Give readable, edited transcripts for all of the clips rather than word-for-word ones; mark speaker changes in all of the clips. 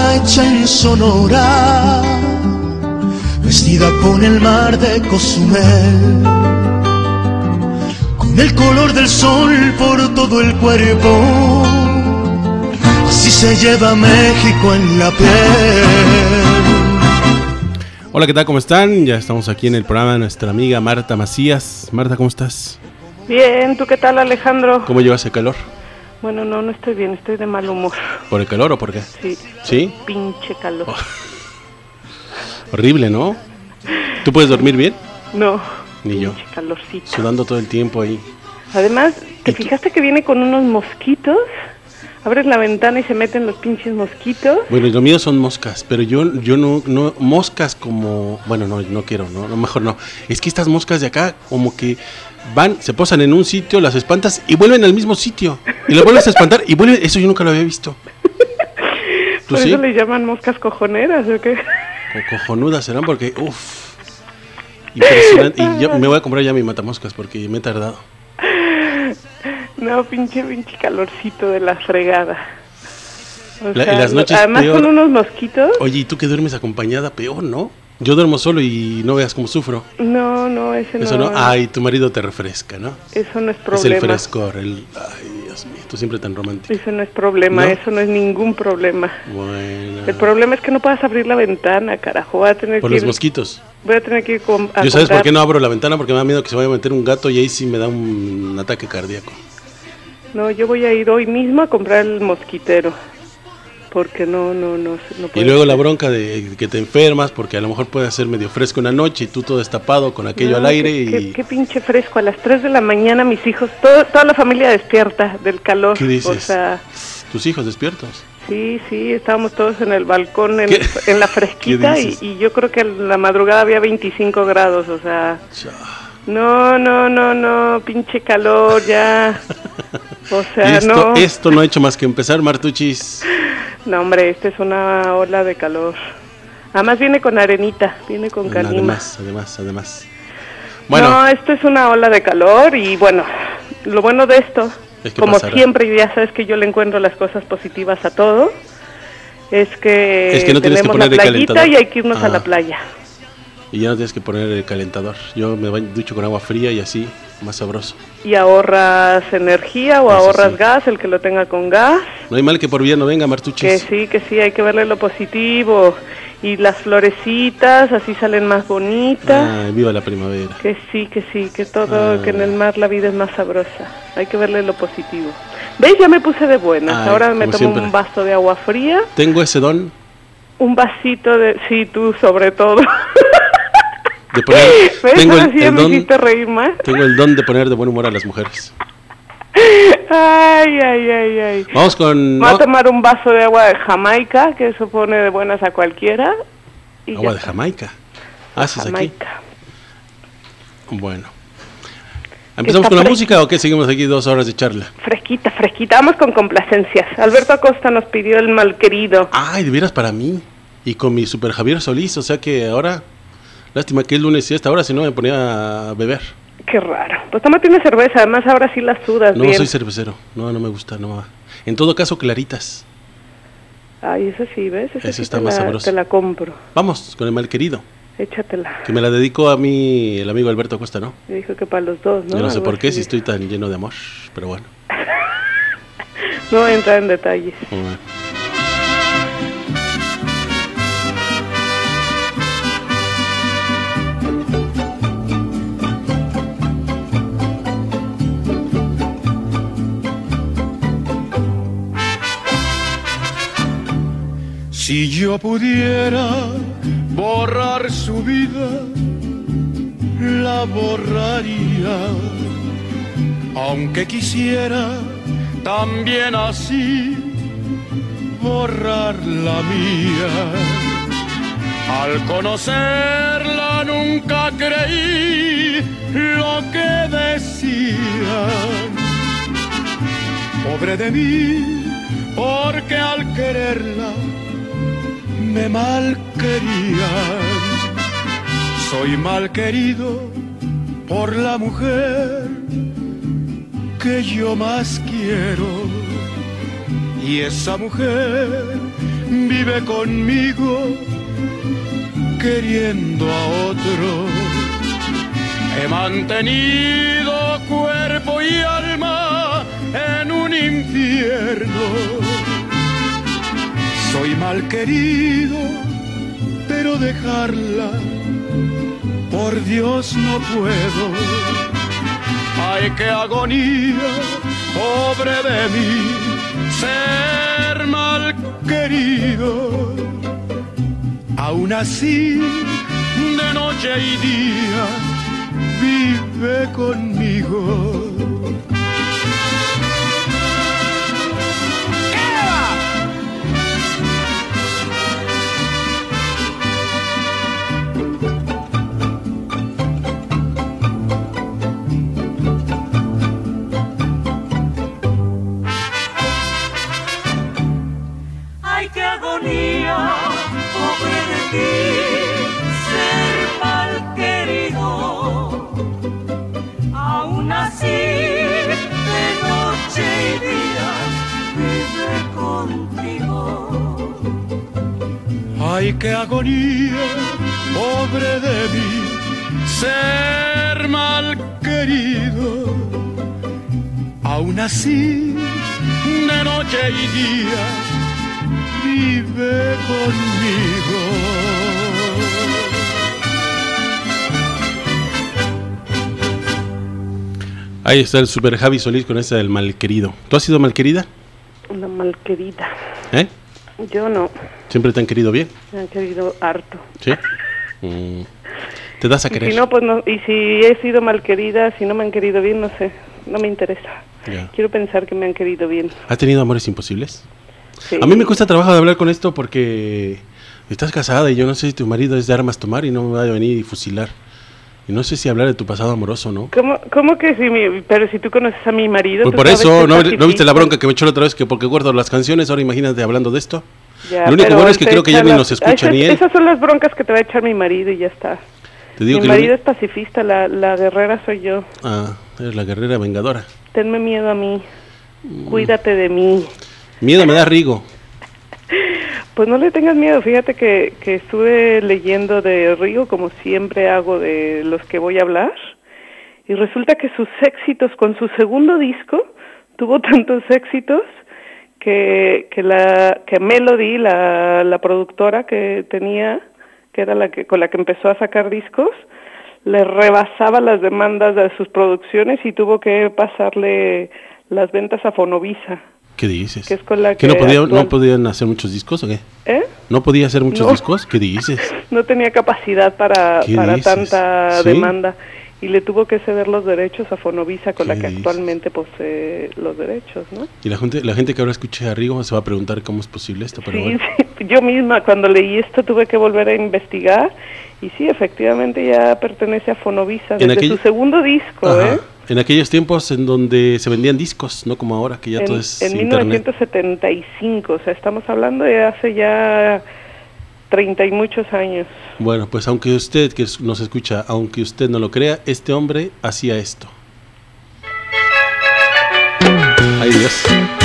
Speaker 1: boda hecha en Sonora, vestida con el mar de Cozumel, con el color del sol por todo el cuerpo, así se lleva México en la piel.
Speaker 2: Hola, ¿qué tal? ¿Cómo están? Ya estamos aquí en el programa de nuestra amiga Marta Macías. Marta, ¿cómo estás?
Speaker 3: Bien, ¿tú qué tal, Alejandro?
Speaker 2: ¿Cómo llevas el calor?
Speaker 3: Bueno, no estoy bien, estoy de mal humor.
Speaker 2: ¿Por el calor o por qué?
Speaker 3: Sí.
Speaker 2: ¿Sí?
Speaker 3: Pinche calor.
Speaker 2: Oh. Horrible, ¿no? ¿Tú puedes dormir bien?
Speaker 3: No.
Speaker 2: Ni yo.
Speaker 3: Pinche calorcito.
Speaker 2: Sudando todo el tiempo ahí.
Speaker 3: Además, ¿te fijaste que viene con unos mosquitos? Abres la ventana y se meten los pinches mosquitos.
Speaker 2: Bueno, y lo mío son moscas, pero yo no moscas como... Bueno, no quiero, no, mejor no. Es que estas moscas de acá como que van, se posan en un sitio, las espantas y vuelven al mismo sitio. Y las vuelves a espantar y vuelven... Eso yo nunca lo había visto. ¿Tú
Speaker 3: ¿Por
Speaker 2: sí?
Speaker 3: eso le llaman moscas cojoneras o qué?
Speaker 2: O cojonudas serán porque... Uff. Impresionante. Y yo me voy a comprar ya mi matamoscas porque me he tardado.
Speaker 3: No, pinche calorcito de la fregada. O sea,
Speaker 2: y las noches
Speaker 3: además
Speaker 2: peor.
Speaker 3: con unos mosquitos.
Speaker 2: Oye, ¿y tú que duermes acompañada? Peor, ¿no? Yo duermo solo y no veas cómo sufro.
Speaker 3: No, ese no.
Speaker 2: Eso no. Ay, tu marido te refresca, ¿no?
Speaker 3: Eso no es problema.
Speaker 2: Es el frescor, Ay, Dios mío, tú siempre tan romántico.
Speaker 3: Eso no es problema,
Speaker 2: ¿No?
Speaker 3: Eso no es ningún problema.
Speaker 2: Bueno.
Speaker 3: El problema es que no puedas abrir la ventana, carajo. Voy a tener
Speaker 2: Por
Speaker 3: que
Speaker 2: los
Speaker 3: ir,
Speaker 2: mosquitos.
Speaker 3: Voy a tener que ir a
Speaker 2: ¿Yo sabes
Speaker 3: comprar.
Speaker 2: por qué no abro la ventana? Porque me da miedo que se vaya a meter un gato y ahí sí me da un ataque cardíaco.
Speaker 3: No, yo voy a ir hoy mismo a comprar el mosquitero. Porque no
Speaker 2: Y luego la bronca de que te enfermas porque a lo mejor puede ser medio fresco una noche y tú todo destapado con aquello al aire.
Speaker 3: Qué pinche fresco. A las 3 de la mañana mis hijos, toda la familia despierta del calor.
Speaker 2: ¿Qué dices?
Speaker 3: O sea,
Speaker 2: ¿Tus hijos despiertos?
Speaker 3: Sí, estábamos todos en el balcón en la fresquita y yo creo que en la madrugada había 25 grados, o sea... No, pinche calor ya. O sea,
Speaker 2: Esto no ha hecho más que empezar, Martuchis.
Speaker 3: No, hombre, esta es una ola de calor. Además viene con arenita, viene con canima.
Speaker 2: Además. Bueno.
Speaker 3: No, esto es una ola de calor y bueno, lo bueno de esto,
Speaker 2: es que
Speaker 3: como
Speaker 2: pasará.
Speaker 3: Siempre, ya sabes que yo le encuentro las cosas positivas a todo, es que
Speaker 2: no tienes que
Speaker 3: tenemos
Speaker 2: poner
Speaker 3: la
Speaker 2: el
Speaker 3: playita
Speaker 2: calentador.
Speaker 3: Y hay que irnos a la playa.
Speaker 2: Y ya no tienes que poner el calentador. Yo me ducho con agua fría y así, más sabroso.
Speaker 3: Y ahorras energía o ahorras gas, el que lo tenga con gas.
Speaker 2: No hay mal que por bien no venga, Martuchis.
Speaker 3: Que sí, hay que verle lo positivo. Y las florecitas, así salen más bonitas.
Speaker 2: Viva la primavera.
Speaker 3: Que sí, que todo, que en el mar la vida es más sabrosa. Hay que verle lo positivo. ¿Ves? Ya me puse de buenas. Ahora me tomo siempre. Un vaso de agua fría.
Speaker 2: Tengo ese don.
Speaker 3: Un vasito de... Sí, tú sobre todo.
Speaker 2: De poner,
Speaker 3: tengo el don, me hiciste reír más.
Speaker 2: Tengo el don de poner de buen humor a las mujeres.
Speaker 3: Ay.
Speaker 2: Vamos con...
Speaker 3: Voy a tomar un vaso de agua de Jamaica, que eso pone de buenas a cualquiera. Y
Speaker 2: agua de Jamaica. ¿Haces
Speaker 3: Jamaica.
Speaker 2: Aquí? Bueno. ¿Empezamos con la música o qué? Seguimos aquí 2 horas de charla.
Speaker 3: Fresquita. Vamos con complacencias. Alberto Acosta nos pidió El Malquerido.
Speaker 2: Ay, de veras para mí. Y con mi super Javier Solís, o sea que ahora... Lástima que es lunes y hasta ahora, si no me ponía a beber.
Speaker 3: Qué raro. Pues tómate una cerveza, además ahora sí la sudas bien.
Speaker 2: No, soy cervecero. No me gusta, no. En todo caso, claritas.
Speaker 3: Ay, eso sí, ¿ves?
Speaker 2: Eso sí está más sabroso.
Speaker 3: Te la compro.
Speaker 2: Vamos, con El Malquerido.
Speaker 3: Échatela.
Speaker 2: Que me la dedicó a mí el amigo Alberto Acosta, ¿no?
Speaker 3: Me dijo que para los dos, ¿no?
Speaker 2: Yo no sé por qué, si estoy tan lleno de amor, pero bueno.
Speaker 3: No voy a entrar en detalles.
Speaker 2: Bueno.
Speaker 1: Si yo pudiera borrar su vida, la borraría. Aunque quisiera también así borrar la mía. Al conocerla nunca creí lo que decían. Pobre de mí, porque al quererla me mal querían. Soy mal querido por la mujer que yo más quiero. Y esa mujer vive conmigo queriendo a otro. He mantenido cuerpo y alma en un infierno. Soy mal querido, pero dejarla por Dios no puedo. Ay, qué agonía, pobre de mí, ser mal querido. Aún así, de noche y día, vive conmigo.
Speaker 4: Ay, qué agonía, pobre de ti, ser mal querido. Aún así, de noche y día, vive contigo.
Speaker 1: Ay, qué agonía, pobre de mí, ser mal querido. Aún así, de noche y día, vive conmigo.
Speaker 2: Ahí está el super Javi Solís con esa del malquerido. ¿Tú has sido malquerida?
Speaker 3: Una malquerida.
Speaker 2: ¿Eh?
Speaker 3: Yo no.
Speaker 2: ¿Siempre te han querido bien?
Speaker 3: Me han querido harto.
Speaker 2: ¿Sí? Te das a querer.
Speaker 3: Y si no, pues no. Y si he sido malquerida, si no me han querido bien, no sé. No me interesa.
Speaker 2: Ya.
Speaker 3: Quiero pensar que me han querido bien.
Speaker 2: ¿Has tenido amores imposibles?
Speaker 3: Sí.
Speaker 2: A mí me cuesta trabajo de hablar con esto porque estás casada y yo no sé si tu marido es de armas tomar y no me va a venir y fusilar. Y no sé si hablar de tu pasado amoroso, ¿no?
Speaker 3: ¿Cómo que sí? Pero si tú conoces a mi marido...
Speaker 2: Pues por eso, ¿no viste la bronca que me echó la otra vez? Que porque guardo las canciones, ahora imagínate hablando de esto.
Speaker 3: Ya,
Speaker 2: lo único bueno es que creo que ya ni nos escucha ni él.
Speaker 3: Esas son las broncas que te va a echar mi marido y ya está.
Speaker 2: Te digo
Speaker 3: mi marido es pacifista, la guerrera soy yo.
Speaker 2: Ah, eres la guerrera vengadora.
Speaker 3: Tenme miedo a mí, cuídate de mí.
Speaker 2: Miedo me da Rigo.
Speaker 3: Pues no le tengas miedo, fíjate que estuve leyendo de Rigo, como siempre hago de los que voy a hablar, y resulta que sus éxitos con su segundo disco, tuvo tantos éxitos que Melody, la productora que tenía, que era con la que empezó a sacar discos, le rebasaba las demandas de sus producciones y tuvo que pasarle las ventas a Fonovisa.
Speaker 2: ¿Qué dices?
Speaker 3: Que es con la
Speaker 2: ¿Que no podían hacer muchos discos o qué? ¿No podía hacer muchos discos? ¿Qué dices?
Speaker 3: No tenía capacidad para tanta demanda y le tuvo que ceder los derechos a Fonovisa, con la que actualmente posee los derechos, ¿no?
Speaker 2: Y la gente que ahora escuche a Rigo se va a preguntar cómo es posible esto. Pero bueno.
Speaker 3: Sí, yo misma cuando leí esto tuve que volver a investigar y sí, efectivamente ya pertenece a Fonovisa desde su segundo disco,
Speaker 2: Ajá. En aquellos tiempos en donde se vendían discos, no como ahora, que ya todo es
Speaker 3: en
Speaker 2: internet.
Speaker 3: 1975, o sea, estamos hablando de hace ya 30 y muchos años.
Speaker 2: Bueno, pues aunque usted que nos escucha, aunque usted no lo crea, este hombre hacía esto. ¡Ay, Dios!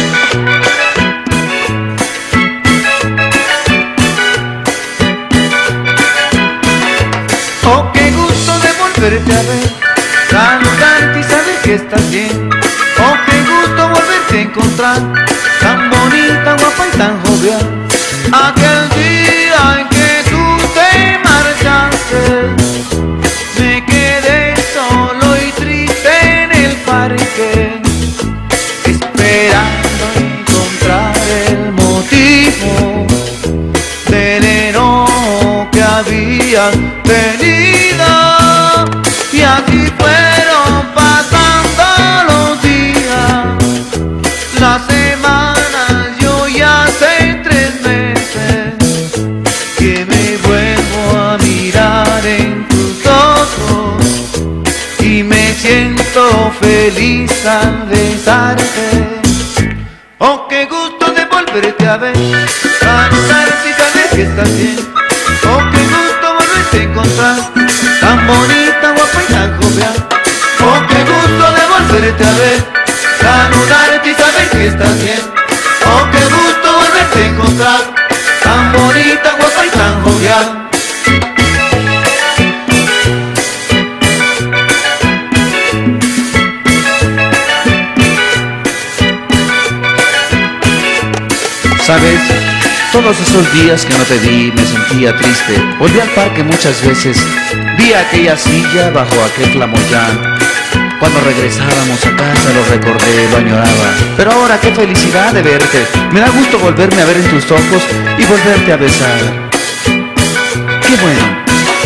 Speaker 5: Oh, qué gusto de volverte a ver, saludarte y saber que estás bien. Oh, qué gusto volverte a encontrar, tan bonita, guapa y tan jovial. Aquel día en que tú te marchaste, me quedé solo y triste en el parque, esperando encontrar el motivo del enojo que había tenido. Y así fueron pasando los días, las semanas, yo ya hace 3 meses que me vuelvo a mirar en tus ojos y me siento feliz al besarte. Oh, qué gusto de volverte a ver, saludarte y saber que estás bien. Oh, qué gusto volverte a encontrar, tan bonita, guapa y tan jovial. Oh, qué gusto de volverte a ver, saludarte y saber que estás bien. Oh, qué gusto volverte a encontrar, ¿Sabes? Todos esos días que no te vi me sentía triste. Volví al parque muchas veces, vi aquella silla bajo aquel flamoyán. Cuando regresábamos a casa lo recordé, lo añoraba. Pero ahora qué felicidad de verte. Me da gusto volverme a ver en tus ojos y volverte a besar. Qué bueno.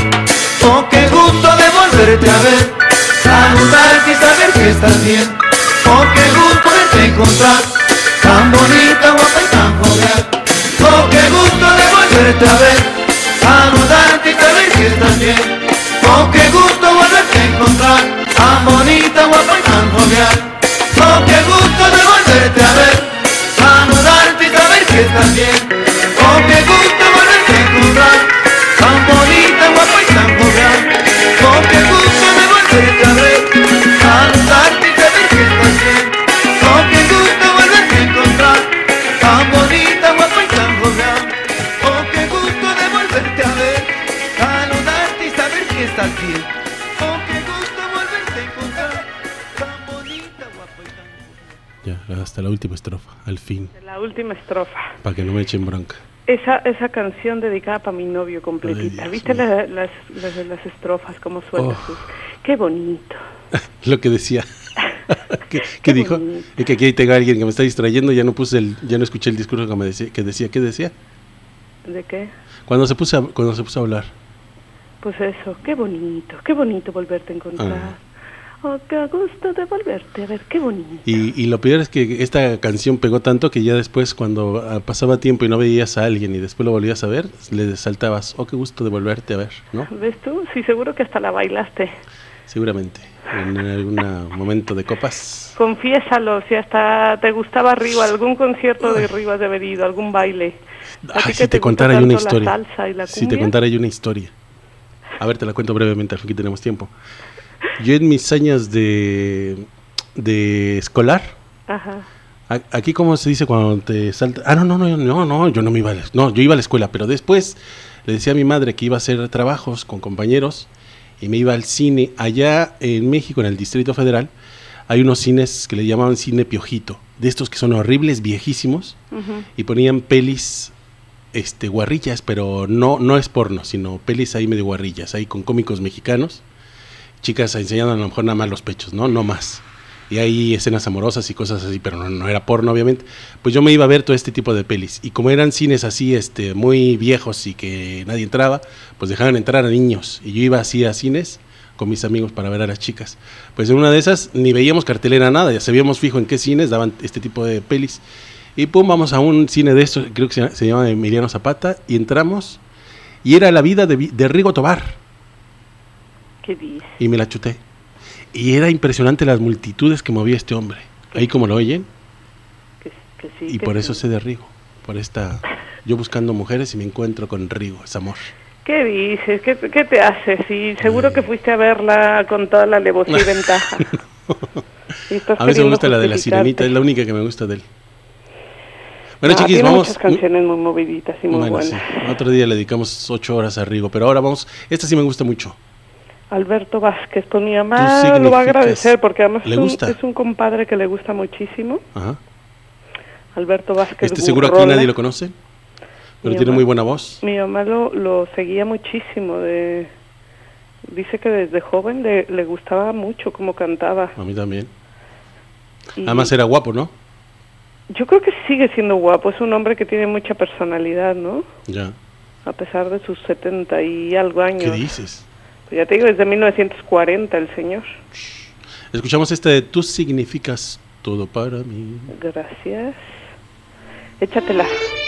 Speaker 5: Oh, qué gusto de volverte a ver, saludarte y saber que estás bien. Oh, qué gusto de encontrar, tan bonita, guapa y tan jovial. Oh, qué gusto de volverte a ver, saludarte y saber que estás bien. Oh, qué gusto volverte a encontrar, tan bonita, guapa y tan jovial. Oh, qué gusto de volverte a ver, saludarte y saber que estás bien. Oh, qué gusto volverte a encontrar, tan bonita, guapa y tan jovial. Oh, qué gusto de volverte a ver, saludarte y saber que estás bien. Oh, qué gusto volverte a encontrar, tan bonita, guapa y tan jovial. Oh, qué gusto de volverte a ver, saludarte y saber que estás bien. Oh, qué gusto volverte a encontrar, tan bonita, guapa y tan jovial.
Speaker 2: Ya, hasta la última estrofa, al fin,
Speaker 3: La última estrofa.
Speaker 2: para que no me echen bronca.
Speaker 3: Esa canción dedicada para mi novio completita.
Speaker 2: Ay,
Speaker 3: ¿Viste
Speaker 2: Dios
Speaker 3: las estrofas, cómo suenan?
Speaker 2: Oh.
Speaker 3: Qué bonito.
Speaker 2: Lo que decía. ¿Qué
Speaker 3: Qué
Speaker 2: dijo?
Speaker 3: bonito.
Speaker 2: Es que aquí tengo a alguien que me está distrayendo, ya no escuché el discurso que me decía, ¿qué decía?
Speaker 3: ¿De qué?
Speaker 2: Cuando se puso a hablar.
Speaker 3: Pues eso, qué bonito volverte a encontrar. Oh, qué gusto de volverte a ver, qué bonito.
Speaker 2: Y lo peor es que esta canción pegó tanto que ya después cuando pasaba tiempo y no veías a alguien y después lo volvías a ver, le saltabas, oh, qué gusto de volverte a ver, ¿no?
Speaker 3: ¿Ves tú? Sí, seguro que hasta la bailaste.
Speaker 2: Seguramente, en algún momento de copas.
Speaker 3: Confiésalo, si hasta te gustaba Rivas, algún concierto de Rivas de haber ido, algún baile. ¿A ti
Speaker 2: Ay,
Speaker 3: que
Speaker 2: si te
Speaker 3: gusta
Speaker 2: contara yo
Speaker 3: tanto
Speaker 2: una historia.
Speaker 3: La salsa y la
Speaker 2: Si te
Speaker 3: cumbia?
Speaker 2: contara yo una historia. A ver, te la cuento brevemente, al fin que tenemos tiempo. Yo en mis años de escolar,
Speaker 3: Ajá.
Speaker 2: aquí como se dice cuando te salta... No, yo no me iba yo iba a la escuela, pero después le decía a mi madre que iba a hacer trabajos con compañeros y me iba al cine. Allá en México, en el Distrito Federal, hay unos cines que le llamaban cine piojito, de estos que son horribles, viejísimos,
Speaker 3: Ujú.
Speaker 2: y ponían pelis guarrillas, pero no es porno, sino pelis ahí medio guarrillas, ahí con cómicos mexicanos, chicas enseñando a lo mejor nada más los pechos, no más. Y hay escenas amorosas y cosas así, pero no era porno, obviamente. Pues yo me iba a ver todo este tipo de pelis. Y como eran cines así, muy viejos y que nadie entraba, pues dejaban entrar a niños. Y yo iba así a cines con mis amigos para ver a las chicas. Pues en una de esas ni veíamos cartelera, nada, ya sabíamos fijo en qué cines daban este tipo de pelis. Y pum, vamos a un cine de estos, creo que se llama Emiliano Zapata, y entramos, y era La vida de Rigo Tobar.
Speaker 3: ¿Qué dices?
Speaker 2: Y me la chuté. Y era impresionante las multitudes que movía este hombre. Ahí como lo oyen.
Speaker 3: Que sí,
Speaker 2: Y
Speaker 3: que
Speaker 2: por
Speaker 3: sí.
Speaker 2: eso sé de Rigo. Yo buscando mujeres y me encuentro con Rigo, es amor.
Speaker 3: ¿Qué dices? ¿Qué te haces? Sí, seguro que fuiste a verla con toda la alevosía y ventaja. Y estás
Speaker 2: A mí me
Speaker 3: queriendo
Speaker 2: gusta la de la
Speaker 3: justificarte.
Speaker 2: Sirenita, es la única que me gusta de él. Bueno,
Speaker 3: Ah,
Speaker 2: chiquis,
Speaker 3: tiene
Speaker 2: vamos.
Speaker 3: muchas canciones muy moviditas y muy
Speaker 2: Bueno,
Speaker 3: buenas.
Speaker 2: sí. Otro día le dedicamos 8 horas a Rigo, pero ahora vamos. Esta sí me gusta mucho.
Speaker 3: Alberto Vázquez, pues mi
Speaker 2: Tú
Speaker 3: mamá lo va a
Speaker 2: significas-
Speaker 3: agradecer porque además
Speaker 2: ¿Le gusta?
Speaker 3: es un compadre que le gusta muchísimo.
Speaker 2: Ajá.
Speaker 3: Alberto Vázquez.
Speaker 2: Seguro aquí
Speaker 3: Gurrola.
Speaker 2: nadie lo conoce, pero
Speaker 3: Mi
Speaker 2: tiene
Speaker 3: mamá-
Speaker 2: muy buena voz.
Speaker 3: Mi mamá lo seguía muchísimo. Dice que desde joven le gustaba mucho cómo cantaba.
Speaker 2: A mí también.
Speaker 3: Y
Speaker 2: Además era guapo, ¿no?
Speaker 3: yo creo que sigue siendo guapo. Es un hombre que tiene mucha personalidad, ¿no?
Speaker 2: Ya.
Speaker 3: A pesar de sus 70 y algo años.
Speaker 2: ¿Qué dices?
Speaker 3: Pues ya te digo, desde 1940 el señor.
Speaker 2: Escuchamos de Tú significas todo para mí.
Speaker 3: Gracias. Échatela.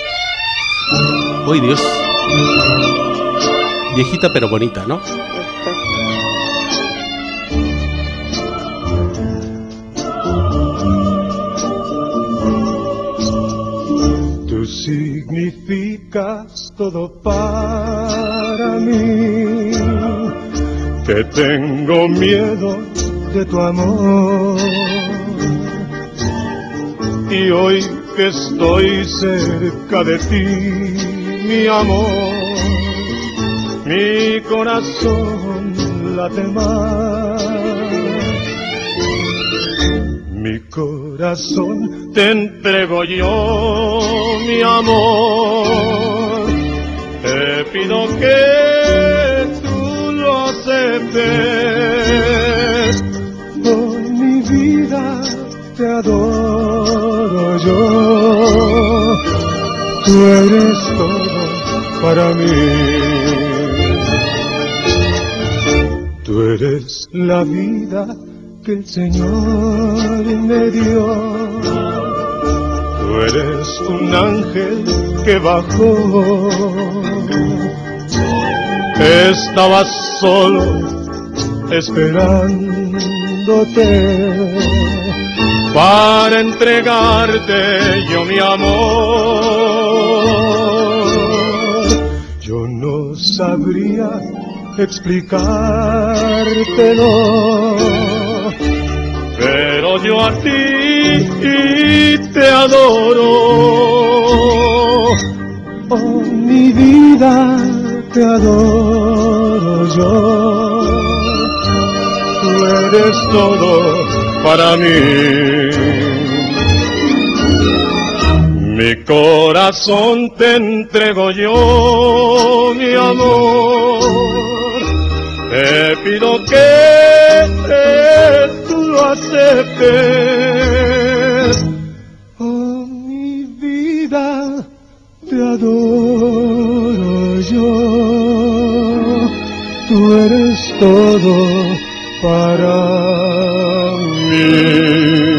Speaker 2: ¡Uy, Dios! Viejita pero bonita, ¿no?
Speaker 3: Este.
Speaker 1: Tú significas todo para mí, que tengo miedo de tu amor. Y hoy que estoy cerca de ti, mi amor, mi corazón late más. Mi corazón te entrego yo, mi amor, te pido que tú lo aceptes. Por mi vida te adoro yo, tú eres todo para mí. Tú eres la vida que el Señor me dio. Tú eres un ángel que bajó. Estaba solo esperándote para entregarte yo mi amor. Yo no sabría explicártelo, pero yo a ti te adoro. Oh, mi vida, te adoro yo. Tú eres todo para mí. Mi corazón te entrego yo, mi amor. Te pido que tú lo aceptes. Oh, mi vida, te adoro yo. Tú eres todo para mí.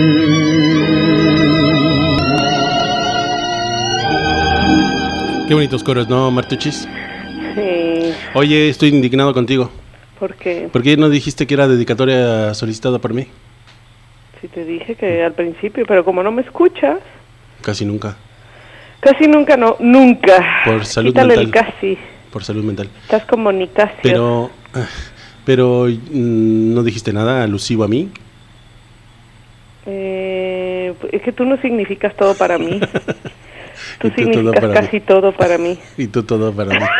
Speaker 2: Qué bonitos coros, ¿no, Martuchis?
Speaker 3: Sí.
Speaker 2: Oye, estoy indignado contigo.
Speaker 3: ¿Por qué?
Speaker 2: ¿Por qué no dijiste que era dedicatoria solicitada por mí?
Speaker 3: Sí te dije que al principio, pero como no me escuchas...
Speaker 2: Casi nunca.
Speaker 3: Casi nunca, no, nunca.
Speaker 2: Por salud
Speaker 3: Quítale
Speaker 2: mental.
Speaker 3: el casi.
Speaker 2: Por salud mental.
Speaker 3: Estás como Nicasio.
Speaker 2: Pero no dijiste nada alusivo a mí.
Speaker 3: Es que tú no significas todo para mí. Tú
Speaker 2: Y tú todo
Speaker 3: significas
Speaker 2: para
Speaker 3: casi
Speaker 2: mí.
Speaker 3: todo para mí.
Speaker 2: Y tú todo para mí.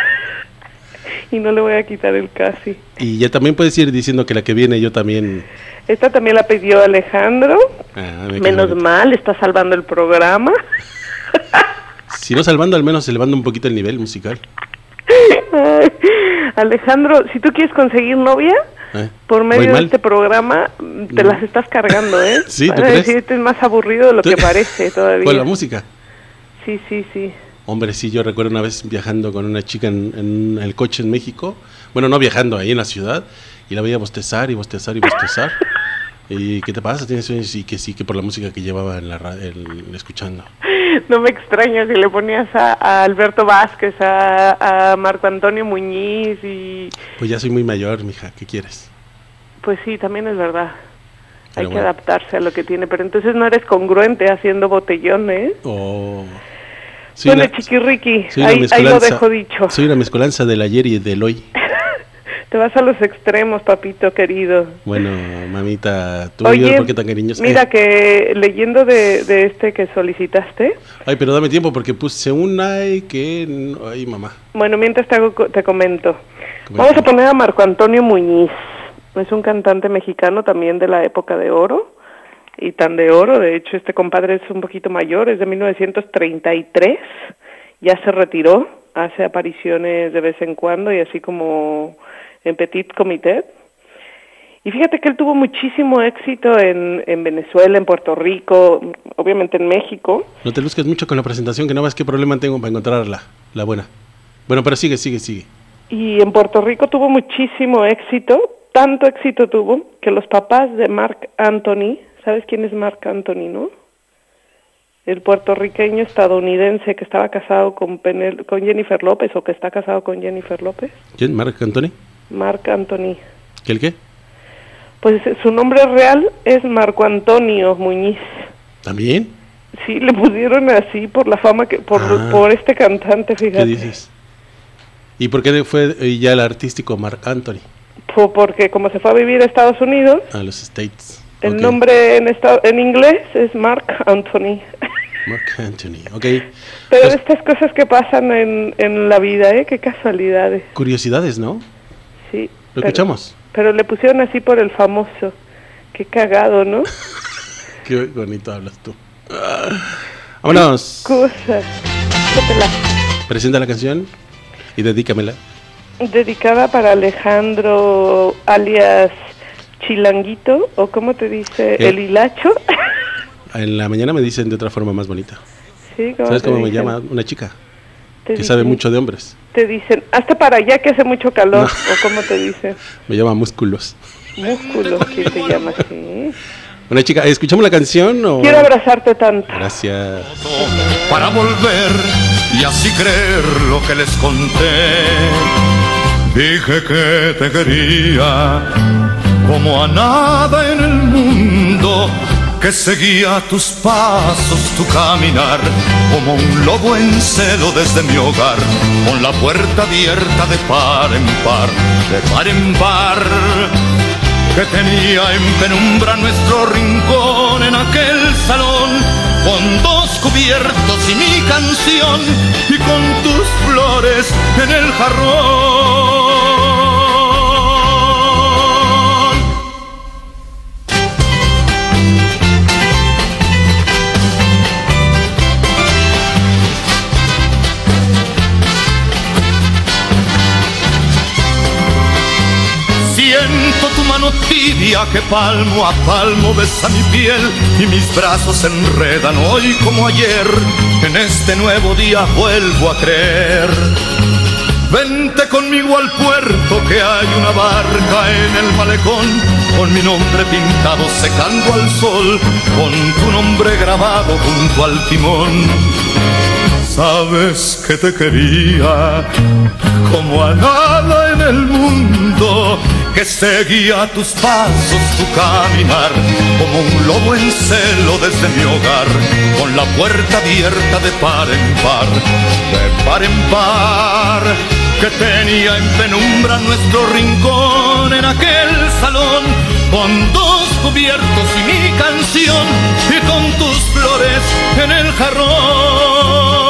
Speaker 3: Y no le voy a quitar el casi.
Speaker 2: Y ya también puedes ir diciendo que la que viene yo también...
Speaker 3: Esta también la pidió Alejandro. Menos
Speaker 2: bonito.
Speaker 3: mal, está salvando el programa.
Speaker 2: Si no salvando, al menos elevando un poquito el nivel musical.
Speaker 3: Ay, Alejandro, si tú quieres conseguir novia, por medio de este programa, te las estás cargando, ¿eh?
Speaker 2: ¿Sí? ¿Tú
Speaker 3: Van a
Speaker 2: crees?
Speaker 3: decir, este es más aburrido de lo que parece todavía.
Speaker 2: ¿Con la música?
Speaker 3: Sí, sí, sí.
Speaker 2: Hombre, sí, yo recuerdo una vez viajando con una chica en el coche en México. Bueno, no viajando, ahí en la ciudad. Y la veía bostezar y bostezar y bostezar. ¿Y qué te pasa? ¿Tienes sueños? Y que sí, que por la música que llevaba en la escuchando.
Speaker 3: No me extraña si le ponías a Alberto Vázquez, a Marco Antonio Muñiz y...
Speaker 2: Pues ya soy muy mayor, mija, ¿qué quieres?
Speaker 3: Pues sí, también es verdad.
Speaker 2: Pero
Speaker 3: Hay que
Speaker 2: bueno.
Speaker 3: adaptarse a lo que tiene, pero entonces no eres congruente haciendo botellón, ¿eh?
Speaker 2: Oh.
Speaker 3: Bueno, Chiquirriqui,
Speaker 2: soy una
Speaker 3: ahí lo
Speaker 2: mezcolanza-
Speaker 3: dejo dicho.
Speaker 2: Soy una mezcolanza del ayer y del hoy.
Speaker 3: Te vas a los extremos, papito querido.
Speaker 2: Bueno, mamita, tú
Speaker 3: Oye,
Speaker 2: ¿por qué tan cariñosa?
Speaker 3: mira que leyendo de este que solicitaste,
Speaker 2: Ay, pero dame tiempo porque puse una y que... Ay, mamá.
Speaker 3: bueno, mientras te comento. Vamos a poner a Marco Antonio Muñiz. Es un cantante mexicano también de la época de oro. Y tan de oro, de hecho, este compadre es un poquito mayor, es de 1933. Ya se retiró, hace apariciones de vez en cuando y así como en Petit Comité. Y fíjate que él tuvo muchísimo éxito en Venezuela, en Puerto Rico, obviamente en México.
Speaker 2: No te luzcas mucho con la presentación, que no ves qué problema tengo para encontrar la buena. Bueno, pero sigue.
Speaker 3: Y en Puerto Rico tuvo muchísimo éxito, tanto éxito tuvo que los papás de Marc Anthony, ¿sabes quién es Marc Anthony, no? El puertorriqueño estadounidense que estaba casado con Jennifer López o que está casado con Jennifer López.
Speaker 2: ¿Quién? ¿Marc Anthony?
Speaker 3: Marc Anthony.
Speaker 2: ¿El qué?
Speaker 3: Pues su nombre real es Marco Antonio Muñiz.
Speaker 2: ¿También?
Speaker 3: Sí, le pusieron así por la fama que por este cantante, fíjate.
Speaker 2: ¿Qué dices? ¿Y por qué fue ya el artístico Marc Anthony?
Speaker 3: Porque como se fue a vivir a Estados Unidos,
Speaker 2: A los States.
Speaker 3: el
Speaker 2: Ok.
Speaker 3: nombre en inglés es Marc Anthony.
Speaker 2: Marc Anthony, ok.
Speaker 3: Pero
Speaker 2: Pues,
Speaker 3: estas cosas que pasan en la vida, qué casualidades.
Speaker 2: curiosidades, ¿no?
Speaker 3: Sí.
Speaker 2: ¿Lo escuchamos?
Speaker 3: Pero le pusieron así por el famoso. Qué cagado, ¿no?
Speaker 2: Qué bonito hablas tú. Vámonos.
Speaker 3: Cosas. échatela.
Speaker 2: Presenta la canción y dedícamela.
Speaker 3: Dedicada para Alejandro, alias Chilanguito, o ¿cómo te dice?
Speaker 2: ¿Qué?
Speaker 3: El hilacho.
Speaker 2: En la mañana me dicen de otra forma más bonita.
Speaker 3: Sí,
Speaker 2: ¿Sabes
Speaker 3: te
Speaker 2: cómo me
Speaker 3: dicen?
Speaker 2: llama una chica?
Speaker 3: Te
Speaker 2: Que sabe
Speaker 3: dicen-
Speaker 2: mucho de hombres.
Speaker 3: Te dicen, hasta para allá que hace mucho calor, o ¿cómo te dicen?
Speaker 2: Me llama Músculos.
Speaker 3: Músculos, ¿quién te llama así?
Speaker 2: Una chica, ¿escuchamos la canción o...?
Speaker 3: Quiero abrazarte tanto.
Speaker 2: Gracias.
Speaker 1: Para volver y así creer lo que les conté. Dije que te quería como a nada en el mundo, que seguía tus pasos, tu caminar, como un lobo en celo desde mi hogar, con la puerta abierta de par en par, de par en par, que tenía en penumbra nuestro rincón en aquel salón, con 2 cubiertos y mi canción, y con tus flores en el jarrón. Siento tu mano tibia que palmo a palmo besa mi piel y mis brazos se enredan hoy como ayer. En este nuevo día vuelvo a creer. Vente conmigo al puerto que hay una barca en el malecón, con mi nombre pintado secando al sol, con tu nombre grabado junto al timón. Sabes que te quería como a nada en el mundo, que seguía tus pasos, tu caminar, como un lobo en celo desde mi hogar, con la puerta abierta de par en par, de par en par, que tenía en penumbra nuestro rincón en aquel salón, con 2 cubiertos y mi canción, y con tus flores en el jarrón.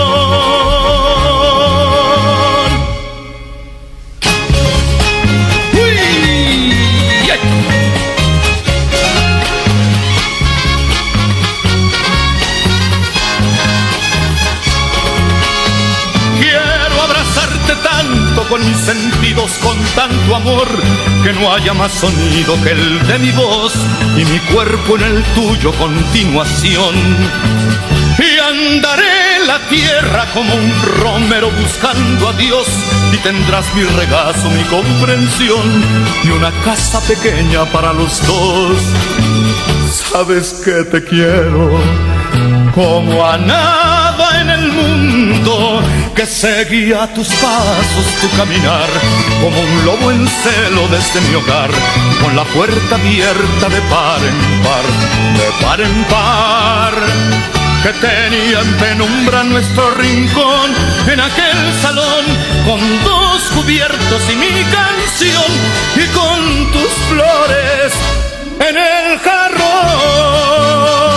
Speaker 1: Con mis sentidos, con tanto amor, que no haya más sonido que el de mi voz y mi cuerpo en el tuyo continuación. Y andaré la tierra como un romero buscando a Dios, y tendrás mi regazo, mi comprensión y una casa pequeña para los dos. Sabes que te quiero como a nada en el mundo, que seguía tus pasos, tu caminar, como un lobo en celo desde mi hogar, con la puerta abierta de par en par, de par en par, que tenía en penumbra nuestro rincón en aquel salón, con 2 cubiertos y mi canción, y con tus flores en el jarrón.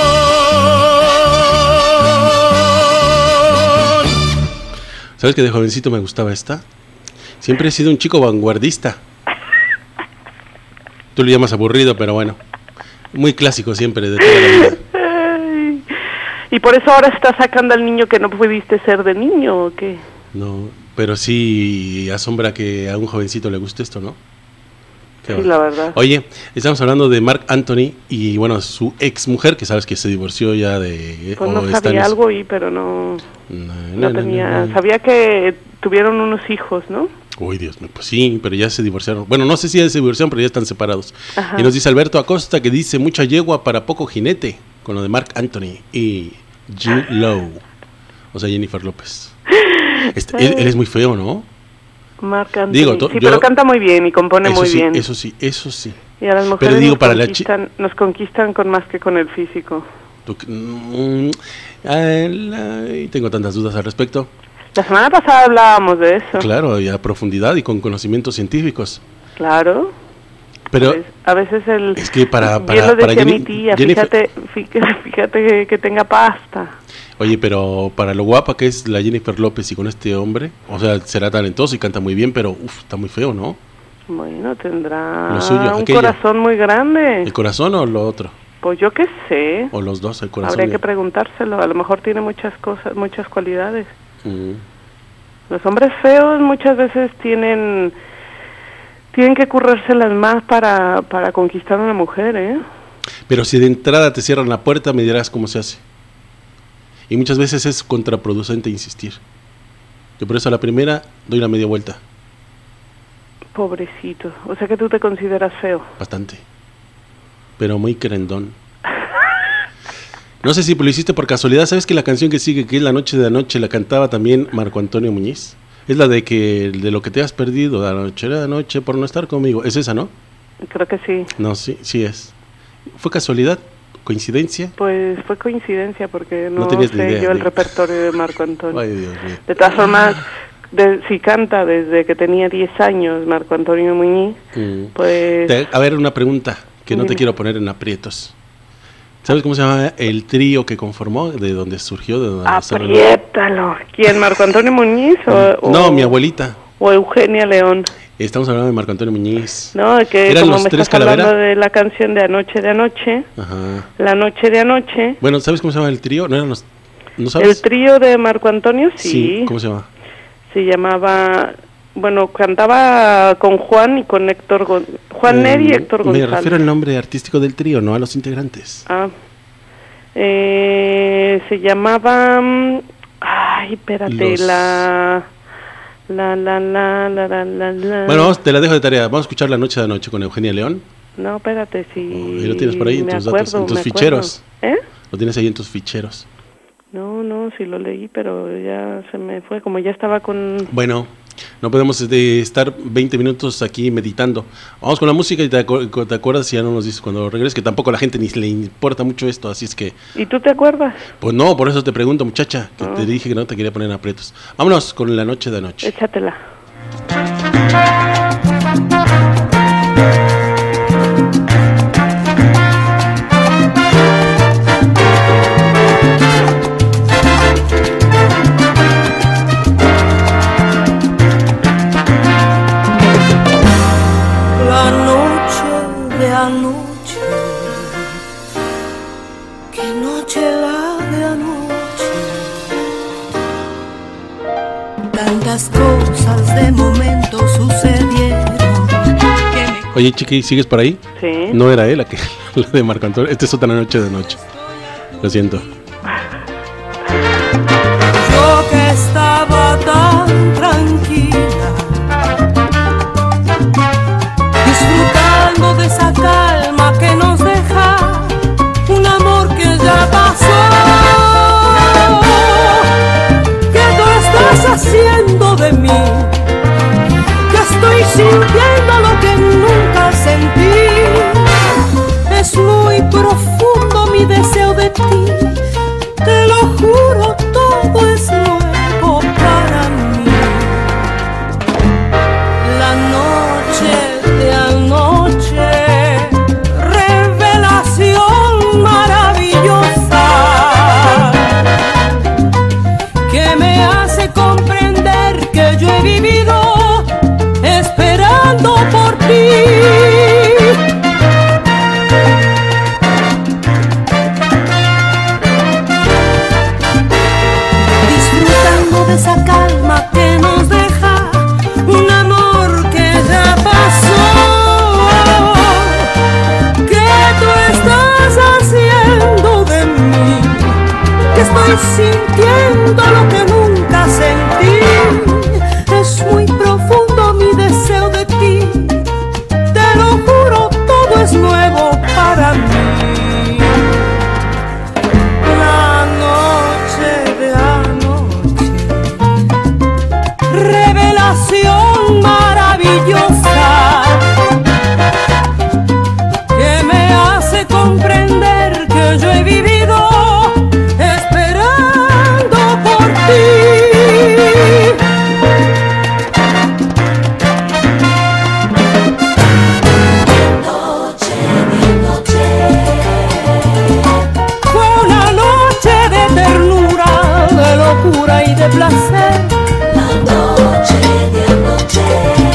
Speaker 2: ¿Sabes que de jovencito me gustaba esta? Siempre he sido un chico vanguardista. Tú lo llamas aburrido, pero bueno. Muy clásico siempre, de toda la vida.
Speaker 3: Ay, y por eso ahora estás sacando al niño que no pudiste ser de niño, ¿o qué?
Speaker 2: No, pero sí asombra que a un jovencito le guste esto, ¿no? Qué
Speaker 3: Sí,
Speaker 2: va.
Speaker 3: la verdad.
Speaker 2: Oye, estamos hablando de Marc Anthony y bueno, su ex mujer, que sabes que se divorció ya de...
Speaker 3: Pues
Speaker 2: o
Speaker 3: no
Speaker 2: está
Speaker 3: sabía
Speaker 2: en-
Speaker 3: algo y pero no
Speaker 2: No
Speaker 3: tenía,
Speaker 2: no.
Speaker 3: sabía que tuvieron unos hijos, ¿no?
Speaker 2: Uy, Dios mío, pues sí, pero ya se divorciaron. Bueno, no sé si ya se divorciaron, pero ya están separados.
Speaker 3: Ajá.
Speaker 2: Y nos dice Alberto Acosta que dice mucha yegua para poco jinete, con lo de Marc Anthony y G. Lowe, o sea, Jennifer López. Él es muy feo, ¿no?
Speaker 3: Marc Anthony.
Speaker 2: Digo,
Speaker 3: sí,
Speaker 2: yo-
Speaker 3: pero canta muy bien y compone
Speaker 2: Eso
Speaker 3: muy
Speaker 2: sí,
Speaker 3: bien.
Speaker 2: eso sí, eso sí.
Speaker 3: Y a las mujeres
Speaker 2: Pero digo,
Speaker 3: nos,
Speaker 2: para la
Speaker 3: nos conquistan con más que con el físico.
Speaker 2: Tengo tantas dudas al respecto.
Speaker 3: La semana pasada hablábamos de eso.
Speaker 2: Claro, y a profundidad y con conocimientos científicos.
Speaker 3: Claro.
Speaker 2: Pero
Speaker 3: A veces el...
Speaker 2: es que para
Speaker 3: bien lo decía
Speaker 2: Jenny-
Speaker 3: mi tía,
Speaker 2: Jennifer-
Speaker 3: fíjate que tenga pasta.
Speaker 2: Oye, pero para lo guapa que es la Jennifer López y con este hombre, o sea, será talentoso y canta muy bien, pero está muy feo, ¿no?
Speaker 3: Bueno, tendrá
Speaker 2: Lo suyo,
Speaker 3: un
Speaker 2: aquello.
Speaker 3: corazón muy grande.
Speaker 2: ¿El corazón o lo otro?
Speaker 3: Pues yo qué sé.
Speaker 2: O los dos, el corazón.
Speaker 3: Habría que preguntárselo. A lo mejor tiene muchas cosas, muchas cualidades.
Speaker 2: Mm.
Speaker 3: Los hombres feos muchas veces tienen que currárselas más para conquistar a una mujer, ¿eh?
Speaker 2: Pero si de entrada te cierran la puerta, me dirás cómo se hace. Y muchas veces es contraproducente insistir. Yo por eso a la primera doy la media vuelta.
Speaker 3: Pobrecito. O sea que tú te consideras feo.
Speaker 2: Bastante. Pero muy querendón. No sé si lo hiciste por casualidad. ¿Sabes que la canción que sigue, que es La Noche de Anoche, la cantaba también Marco Antonio Muñiz? Es la de lo que te has perdido, la noche de anoche por no estar conmigo. Es esa, ¿no?
Speaker 3: Creo que sí.
Speaker 2: No, sí es. ¿Fue casualidad? ¿Coincidencia?
Speaker 3: Pues fue coincidencia porque no
Speaker 2: tenías
Speaker 3: sé
Speaker 2: ni idea,
Speaker 3: yo el
Speaker 2: ¿no?
Speaker 3: repertorio de Marco Antonio.
Speaker 2: Ay, Dios mío.
Speaker 3: De todas formas, si canta desde que tenía 10 años Marco Antonio Muñiz, pues...
Speaker 2: A ver, una pregunta que no te
Speaker 3: Dime.
Speaker 2: quiero poner en aprietos. ¿Sabes cómo se llama el trío que conformó? ¿De dónde surgió? ¿De dónde
Speaker 3: Apriétalo. ¿Quién, Marco Antonio Muñiz o
Speaker 2: No, mi abuelita.
Speaker 3: o Eugenia León?
Speaker 2: Estamos hablando de Marco Antonio Muñiz.
Speaker 3: No, que
Speaker 2: ¿Eran
Speaker 3: como
Speaker 2: los
Speaker 3: me
Speaker 2: tres
Speaker 3: estás hablando
Speaker 2: Calavera?
Speaker 3: de la canción de Anoche de Anoche,
Speaker 2: Ajá.
Speaker 3: La Noche de Anoche,
Speaker 2: Bueno, ¿sabes cómo se llama el trío? ¿No eran los... ¿No sabes?
Speaker 3: el trío de Marco Antonio, sí.
Speaker 2: ¿Cómo se llama?
Speaker 3: Se llamaba, bueno, cantaba con Juan y con Héctor Juan Neri y Héctor
Speaker 2: Me
Speaker 3: González.
Speaker 2: refiero al nombre artístico del trío, no a los integrantes.
Speaker 3: Se llamaba, ay, espérate, la.
Speaker 2: Bueno, te la dejo de tarea. Vamos a escuchar La Noche de Anoche con Eugenia León.
Speaker 3: No, espérate, si.
Speaker 2: ¿Y lo tienes por ahí en
Speaker 3: me
Speaker 2: tus
Speaker 3: acuerdo,
Speaker 2: datos, en tus
Speaker 3: me
Speaker 2: ficheros?
Speaker 3: acuerdo. ¿Eh?
Speaker 2: Lo tienes ahí en tus ficheros.
Speaker 3: No, sí lo leí, pero ya se me fue, como ya estaba con...
Speaker 2: Bueno, no podemos estar 20 minutos aquí meditando. Vamos con la música y te acuerdas si ya no nos dices cuando regreses, que tampoco a la gente ni le importa mucho esto, así es que...
Speaker 3: ¿Y tú te acuerdas?
Speaker 2: Pues no, por eso te pregunto, muchacha, que te dije que no te quería poner en aprietos. Vámonos con La Noche de Anoche.
Speaker 3: Échatela.
Speaker 4: La noche de anoche, qué noche la de anoche, tantas cosas de momento sucedieron que me...
Speaker 2: Oye, Chiqui, ¿sigues por ahí?
Speaker 3: Sí.
Speaker 2: No era él la de Marco Antonio. Esta es otra Noche de Anoche. Lo siento.
Speaker 4: Yo que estaba tan tranquila, disfrutando de esa calma que nos deja un amor que ya pasó. ¿Qué tú estás haciendo de mí? Que estoy sintiendo lo que nunca sentí. Es muy profundo mi deseo de ti. Te lo juro, todo es nuevo para mí. La noche de anoche, revelación maravillosa que me hace comprender que yo he vivido esperando por ti. Disfrutando de esa calma que nos deja un amor que ya pasó. ¿Qué tú estás haciendo de mí? Que estoy sintiendo lo que nunca sentí. Es muy profundo mi deseo de ti. Te lo juro, todo es nuevo para mí. La noche de anoche, revelación maravillosa que me hace comprender que yo he vivido esperando por ti. Fue una noche de ternura, de locura y de placer. La noche de anoche.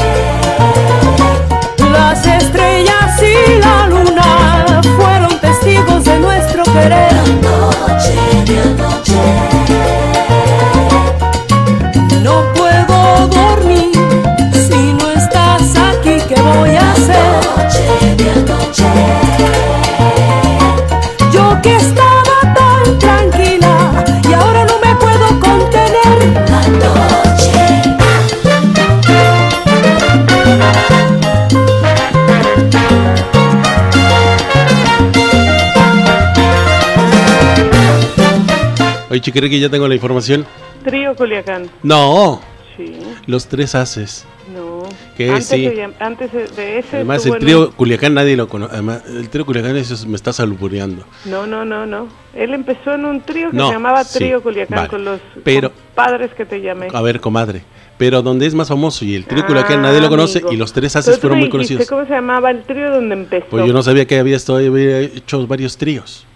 Speaker 2: Oye, Chiquirriqui, ya tengo la información.
Speaker 3: Trío Culiacán.
Speaker 2: No,
Speaker 3: Sí.
Speaker 2: los 3 haces.
Speaker 3: No.
Speaker 2: ¿Qué?
Speaker 3: Antes,
Speaker 2: Sí.
Speaker 3: antes de ese.
Speaker 2: Además,
Speaker 3: estuvo
Speaker 2: el
Speaker 3: en
Speaker 2: trío Culiacán nadie lo conoce. Además, el trío Culiacán eso me está salubriando.
Speaker 3: No. Él empezó en un trío que
Speaker 2: No,
Speaker 3: se llamaba
Speaker 2: sí,
Speaker 3: Trío Culiacán,
Speaker 2: vale.
Speaker 3: con los
Speaker 2: Pero-
Speaker 3: padres que te llamé.
Speaker 2: A ver, comadre. Pero donde es más famoso y el trío Culiacán nadie lo conoce
Speaker 3: amigo.
Speaker 2: y los 3
Speaker 3: Pero
Speaker 2: haces
Speaker 3: tú
Speaker 2: fueron
Speaker 3: me
Speaker 2: muy
Speaker 3: dijiste,
Speaker 2: conocidos.
Speaker 3: ¿cómo se llamaba el trío donde empezó?
Speaker 2: Pues yo no sabía que había hecho varios tríos.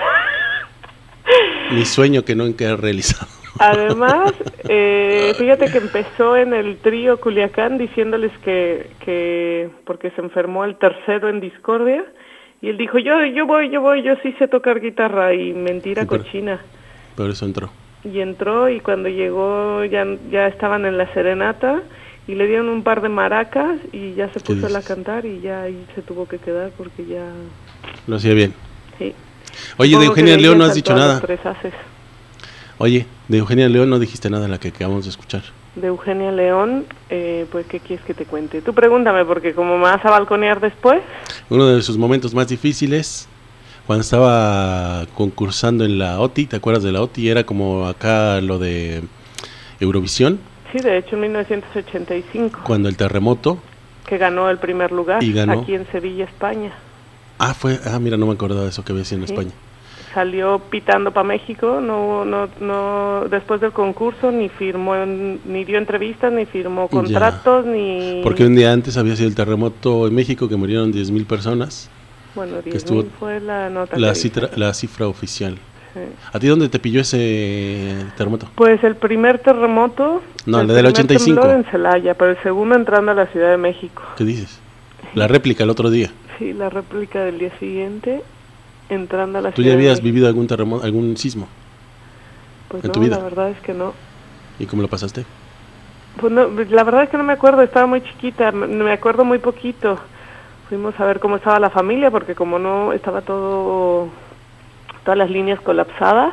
Speaker 2: Mi sueño que no queda realizado.
Speaker 3: Además, fíjate que empezó en el trío Culiacán diciéndoles que porque se enfermó el tercero en discordia y él dijo, yo voy, yo sí sé tocar guitarra, y mentira
Speaker 2: Sí, pero-
Speaker 3: cochina.
Speaker 2: Por eso entró.
Speaker 3: Y entró, y cuando llegó ya estaban en la serenata y le dieron un par de maracas y ya se puso él a
Speaker 2: dices?
Speaker 3: cantar y ya ahí se tuvo que quedar porque ya...
Speaker 2: Lo hacía bien.
Speaker 3: Sí.
Speaker 2: Oye, de
Speaker 3: Supongo que
Speaker 2: Eugenia
Speaker 3: ahí
Speaker 2: León no
Speaker 3: ya
Speaker 2: has dicho
Speaker 3: saltó a los
Speaker 2: nada.
Speaker 3: 3 haces.
Speaker 2: Oye, de Eugenia León no dijiste nada en la que acabamos de escuchar.
Speaker 3: De Eugenia León, pues ¿qué quieres que te cuente? Tú pregúntame, porque como me vas a balconear después...
Speaker 2: Uno de sus momentos más difíciles, cuando estaba concursando en la OTI, ¿te acuerdas de la OTI? Era como acá lo de Eurovisión,
Speaker 3: Sí, de hecho en 1985,
Speaker 2: cuando el terremoto.
Speaker 3: que ganó el primer lugar
Speaker 2: Y ganó.
Speaker 3: aquí en Sevilla, España.
Speaker 2: Mira, no me acordaba de eso que había sido en
Speaker 3: Sí.
Speaker 2: España.
Speaker 3: Salió pitando para México, no después del concurso ni firmó, ni dio entrevistas, ni firmó contratos, ni...
Speaker 2: Porque un día antes había sido el terremoto en México que murieron 10,000 personas,
Speaker 3: Bueno,
Speaker 2: que
Speaker 3: 10,000
Speaker 2: estuvo
Speaker 3: fue la nota.
Speaker 2: la
Speaker 3: que dice.
Speaker 2: cifra oficial.
Speaker 3: Sí.
Speaker 2: ¿A ti dónde te pilló ese terremoto?
Speaker 3: Pues el primer terremoto...
Speaker 2: No,
Speaker 3: el
Speaker 2: el del
Speaker 3: primer
Speaker 2: 85.
Speaker 3: temblor en Celaya, pero el segundo entrando a la Ciudad de México.
Speaker 2: ¿Qué dices? La réplica el otro día.
Speaker 3: Sí, la réplica del día siguiente, entrando a la
Speaker 2: ¿Tú
Speaker 3: Ciudad
Speaker 2: ya
Speaker 3: de
Speaker 2: habías
Speaker 3: México.
Speaker 2: vivido algún terremoto, algún sismo?
Speaker 3: Pues
Speaker 2: en
Speaker 3: no,
Speaker 2: tu vida?
Speaker 3: la verdad es que no.
Speaker 2: ¿Y cómo lo pasaste?
Speaker 3: Pues no, la verdad es que no me acuerdo, estaba muy chiquita, me acuerdo muy poquito. Fuimos a ver cómo estaba la familia, porque como no estaba todas las líneas colapsadas,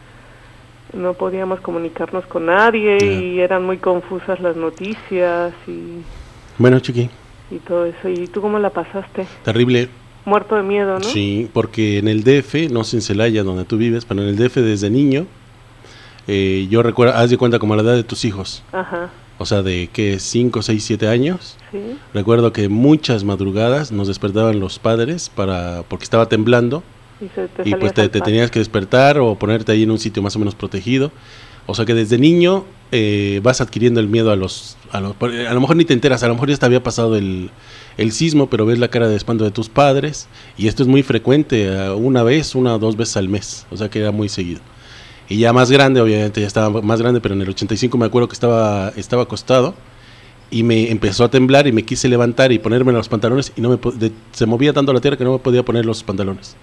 Speaker 3: no podíamos comunicarnos con nadie y eran muy confusas las noticias
Speaker 2: Bueno, Chiqui,
Speaker 3: y todo eso. ¿Y tú cómo la pasaste?
Speaker 2: terrible.
Speaker 3: Muerto de miedo, ¿no?
Speaker 2: Sí, porque en el DF, no sé en Celaya donde tú vives, pero en el DF desde niño, yo recuerdo, haz de cuenta como la edad de tus hijos,
Speaker 3: Ajá,
Speaker 2: o sea, de que 5, 6, 7 años.
Speaker 3: sí.
Speaker 2: Recuerdo que muchas madrugadas nos despertaban los padres porque estaba temblando
Speaker 3: Y, te
Speaker 2: y pues
Speaker 3: salías al
Speaker 2: te
Speaker 3: patio.
Speaker 2: tenías que despertar o ponerte ahí en un sitio más o menos protegido. O sea que desde niño vas adquiriendo el miedo a lo mejor ni te enteras, a lo mejor ya te había pasado el sismo, pero ves la cara de espanto de tus padres y esto es muy frecuente, una o 2 veces al mes, o sea que era muy seguido. Y ya más grande, obviamente ya estaba más grande, pero en el 85 me acuerdo que estaba acostado y me empezó a temblar y me quise levantar y ponerme los pantalones y se movía tanto la tierra que no me podía poner los pantalones.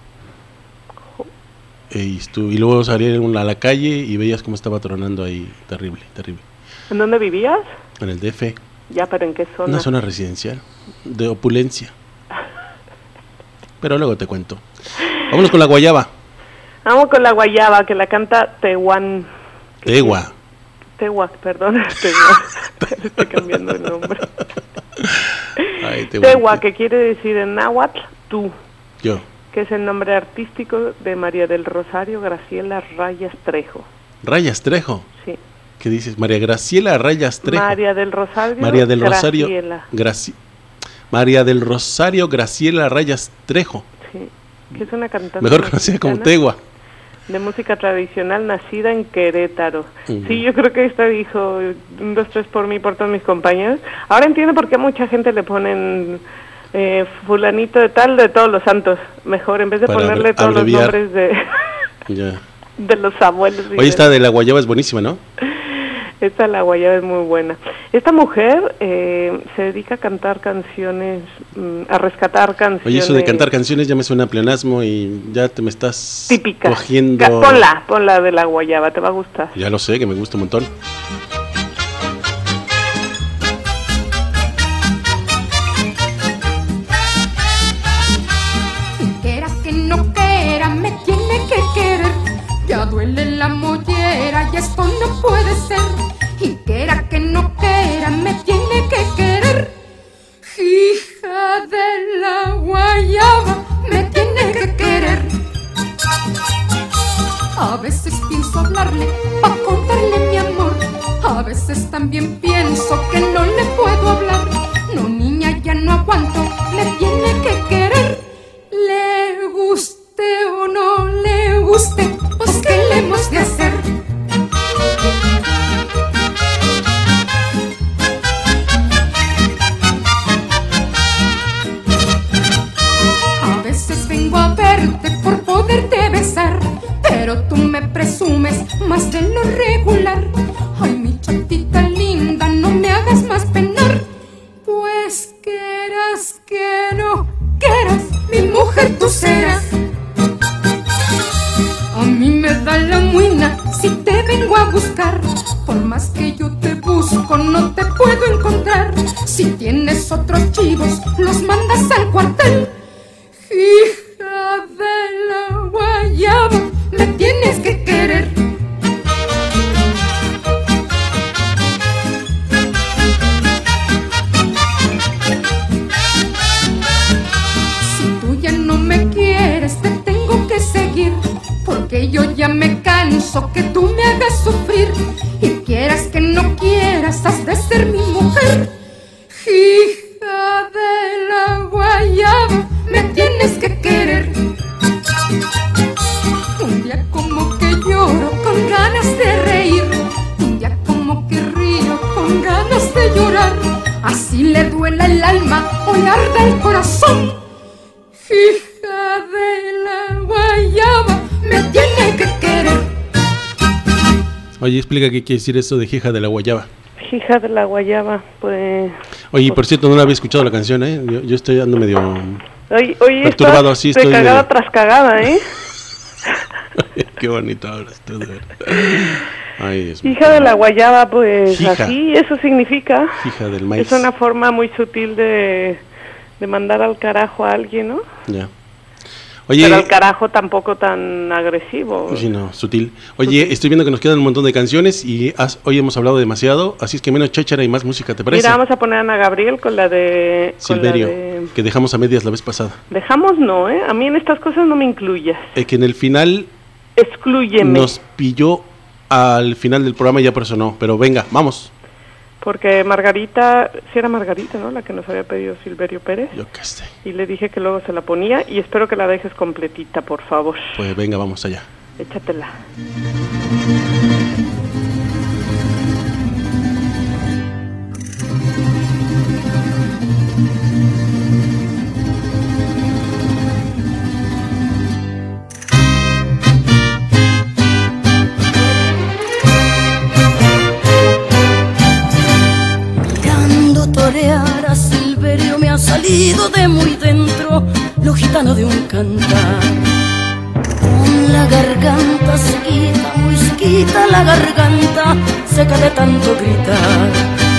Speaker 2: Y luego salí a la calle y veías cómo estaba tronando ahí, terrible, terrible.
Speaker 3: ¿En dónde vivías?
Speaker 2: En el DF,
Speaker 3: Ya, pero ¿en qué zona?
Speaker 2: una zona residencial, de opulencia. Pero luego te cuento. Vámonos con la guayaba.
Speaker 3: Vamos con la guayaba, que la canta Tehuan.
Speaker 2: Tegua.
Speaker 3: Tehuac, perdón. Tehuac. Estoy cambiando el nombre.
Speaker 2: Ay, Tegua.
Speaker 3: Tehuac, que quiere decir en náhuatl, tú,
Speaker 2: Yo.
Speaker 3: que es el nombre artístico de María del Rosario Graciela Rayas Trejo.
Speaker 2: Rayas Trejo.
Speaker 3: Sí.
Speaker 2: ¿Qué dices? María Graciela Rayas Trejo.
Speaker 3: María del Rosario
Speaker 2: María del Rosario.
Speaker 3: Graciela.
Speaker 2: María del Rosario Graciela Rayas Trejo.
Speaker 3: Sí, que es una cantante
Speaker 2: Mejor conocida como
Speaker 3: mexicana
Speaker 2: Tegua.
Speaker 3: de música tradicional, nacida en Querétaro.
Speaker 2: Ujú.
Speaker 3: Sí, yo creo que esta dijo 1, 2, 3 por mí, por todos mis compañeros. Ahora entiendo por qué a mucha gente le ponen fulanito de tal, de todos los santos. Mejor, en vez de
Speaker 2: Para
Speaker 3: ponerle todos los
Speaker 2: abreviar.
Speaker 3: nombres de,
Speaker 2: Ya.
Speaker 3: de los abuelos. y
Speaker 2: Oye,
Speaker 3: de-
Speaker 2: esta de la guayaba es buenísima, ¿no?
Speaker 3: Esta la guayaba es muy buena. Esta mujer se dedica a cantar canciones, a rescatar canciones.
Speaker 2: Oye, eso de cantar canciones ya me suena a pleonasmo y ya te me estás
Speaker 3: típicas.
Speaker 2: cogiendo.
Speaker 3: Ponla de la guayaba, te va a gustar.
Speaker 2: Ya lo sé, que me gusta un montón.
Speaker 6: Quiera que no quiera, me tiene que querer. Ya duele la mollera y esto no puede ser. Y quiera que no quiera, me tiene que querer. Hija de la guayaba, me tiene que querer. A veces pienso hablarle veces también pienso que no le puedo hablar. No, niña, ya no aguanto, me tiene que querer. Le guste o no le guste, pues ¿qué le hemos de hacer? A veces vengo a verte por poderte besar, pero tú me presumes más de lo regular. Ay, mi chatita linda, no me hagas más penar. Pues quieras que no quieras, mi mujer tú serás. A mí me da la muina si te vengo a buscar. Por más que yo te busco, no te puedo encontrar. Si tienes otros chivos, los mandas al cuartel. Hija de la guayaba, me tienes que querer. Si tú ya no me quieres, te tengo que seguir, porque yo ya me canso que tú me hagas sufrir. Y quieras que no quieras, has de ser mi mujer. Hija de la guayaba, me tienes que querer. Un día como que lloro con ganas de reír, un día como que río con ganas de llorar. Así le duela el alma o le arda el corazón. Hija de la guayaba, me tiene que querer.
Speaker 2: Oye, explica qué quiere decir eso de hija de la guayaba.
Speaker 3: Hija de la guayaba, pues...
Speaker 2: Oye, por cierto, no la había escuchado la canción, ¿eh? Yo estoy dando medio...
Speaker 3: Oye,
Speaker 2: perturbado, así estoy
Speaker 3: cagada
Speaker 2: medio...
Speaker 3: tras cagada, ¿eh?
Speaker 2: Qué bonito ahora esto, de verdad. Ay, Dios mío.
Speaker 3: Hija de la guayaba, pues
Speaker 2: Hija.
Speaker 3: así, eso significa.
Speaker 2: Hija del maíz.
Speaker 3: Es una forma muy sutil de mandar al carajo a alguien, ¿no?
Speaker 2: Ya. Oye,
Speaker 3: pero al carajo tampoco tan agresivo.
Speaker 2: Sí, no, sutil. Oye, estoy viendo que nos quedan un montón de canciones y hoy hemos hablado demasiado, así es que menos cháchara y más música, ¿te parece?
Speaker 3: Mira, vamos a poner a Ana Gabriel con la de...
Speaker 2: Silverio, que dejamos a medias la vez pasada.
Speaker 3: Dejamos no, ¿eh? A mí en estas cosas no me incluyas.
Speaker 2: Que en el final...
Speaker 3: Exclúyeme.
Speaker 2: Nos pilló al final del programa y ya por eso no, pero venga, vamos.
Speaker 3: Porque Margarita, sí era Margarita, ¿no? La que nos había pedido Silverio Pérez.
Speaker 2: Yo qué sé.
Speaker 3: Y le dije que luego se la ponía y espero que la dejes completita, por favor.
Speaker 2: Pues venga, vamos allá.
Speaker 3: Échatela.
Speaker 7: A Silverio me ha salido de muy dentro lo gitano de un cantar. Con la garganta sequita, muy sequita la garganta, seca de tanto gritar.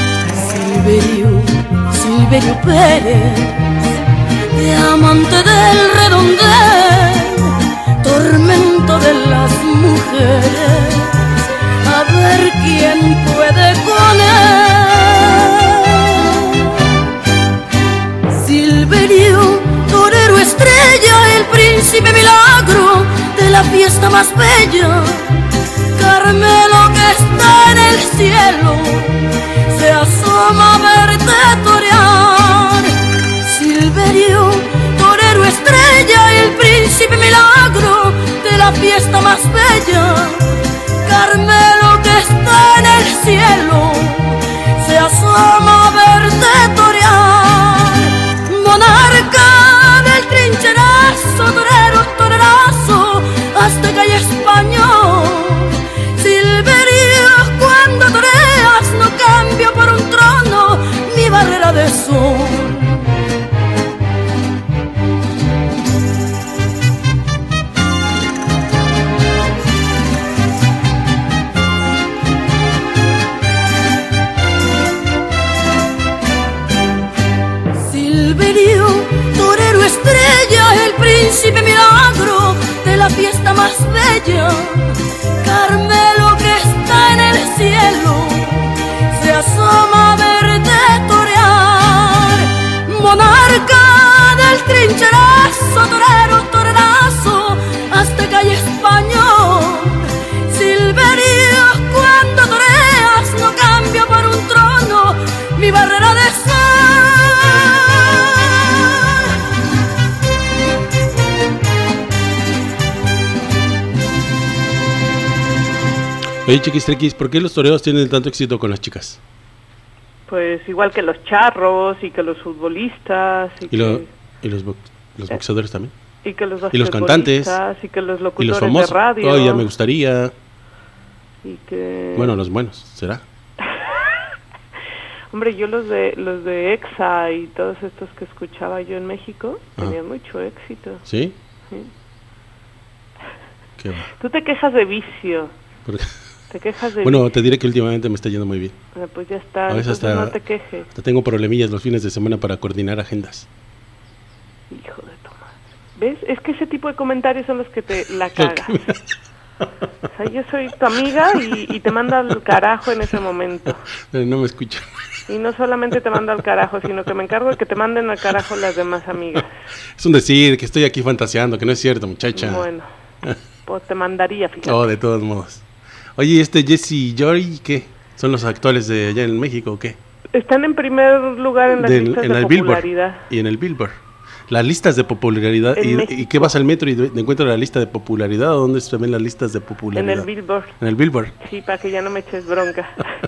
Speaker 7: Silverio Pérez, diamante del redondel, tormento de las mujeres, a ver quién puede con él. Silverio, torero estrella, el príncipe milagro de la fiesta más bella. Carmelo que está en el cielo se asoma a verte torear. Silverio, torero estrella, el príncipe milagro de la fiesta más bella. Carmelo que está en el cielo se asoma a verte torear. Monarca del trincherazo, torero, torerazo, azteca y español. Silverio, cuando toreas no cambio por un trono mi barrera de sol. Silverio, torero estrella, el príncipe milagro de la fiesta más bella. Carmelo que está en el cielo se asoma a verte torear. Monarca del trincherazo, torero, torerazo, azteca y español. Silverio, cuando toreas no cambio
Speaker 2: Oye, Chiquistrequis, ¿por qué los toreros tienen tanto éxito con las chicas?
Speaker 3: Pues igual que los charros y que los futbolistas.
Speaker 2: Y los boxeadores también.
Speaker 3: Y que los
Speaker 2: cantantes.
Speaker 3: Y que los locutores
Speaker 2: y los famosos.
Speaker 3: de radio.
Speaker 2: Oh, ya me gustaría.
Speaker 3: Y que...
Speaker 2: Bueno, los buenos, ¿será?
Speaker 3: Hombre, yo los de EXA y todos estos que escuchaba yo en México tenían mucho éxito.
Speaker 2: ¿Sí?
Speaker 3: Sí.
Speaker 2: Qué va.
Speaker 3: Tú te quejas de vicio.
Speaker 2: ¿Por qué?
Speaker 3: Te quejas de
Speaker 2: Bueno,
Speaker 3: vicio.
Speaker 2: te diré que últimamente me está yendo muy bien.
Speaker 3: Pues ya está,
Speaker 2: A veces hasta,
Speaker 3: no te quejes.
Speaker 2: Hasta tengo problemillas los fines de semana para coordinar agendas.
Speaker 3: Hijo de tu madre. ¿Ves? Es que ese tipo de comentarios son los que te la cagas. O sea, yo soy tu amiga y te mando al carajo en ese momento.
Speaker 2: Pero no me escucho.
Speaker 3: Y no solamente te mando al carajo, sino que me encargo de que te manden al carajo las demás amigas.
Speaker 2: Es un decir, que estoy aquí fantaseando, que no es cierto, muchacha.
Speaker 3: Bueno, pues te mandaría, fíjate.
Speaker 2: Oh, de todos modos. Oye, Jesse y Joy, ¿qué? ¿Son los actuales de allá en México o qué?
Speaker 3: Están en primer lugar en las listas de popularidad.
Speaker 2: Billboard, y en el Billboard. Las listas de popularidad. ¿Y qué vas al metro y encuentras la lista de popularidad? ¿O dónde se ven las listas de popularidad?
Speaker 3: En el Billboard.
Speaker 2: En el Billboard.
Speaker 3: Sí, para que ya no me eches bronca.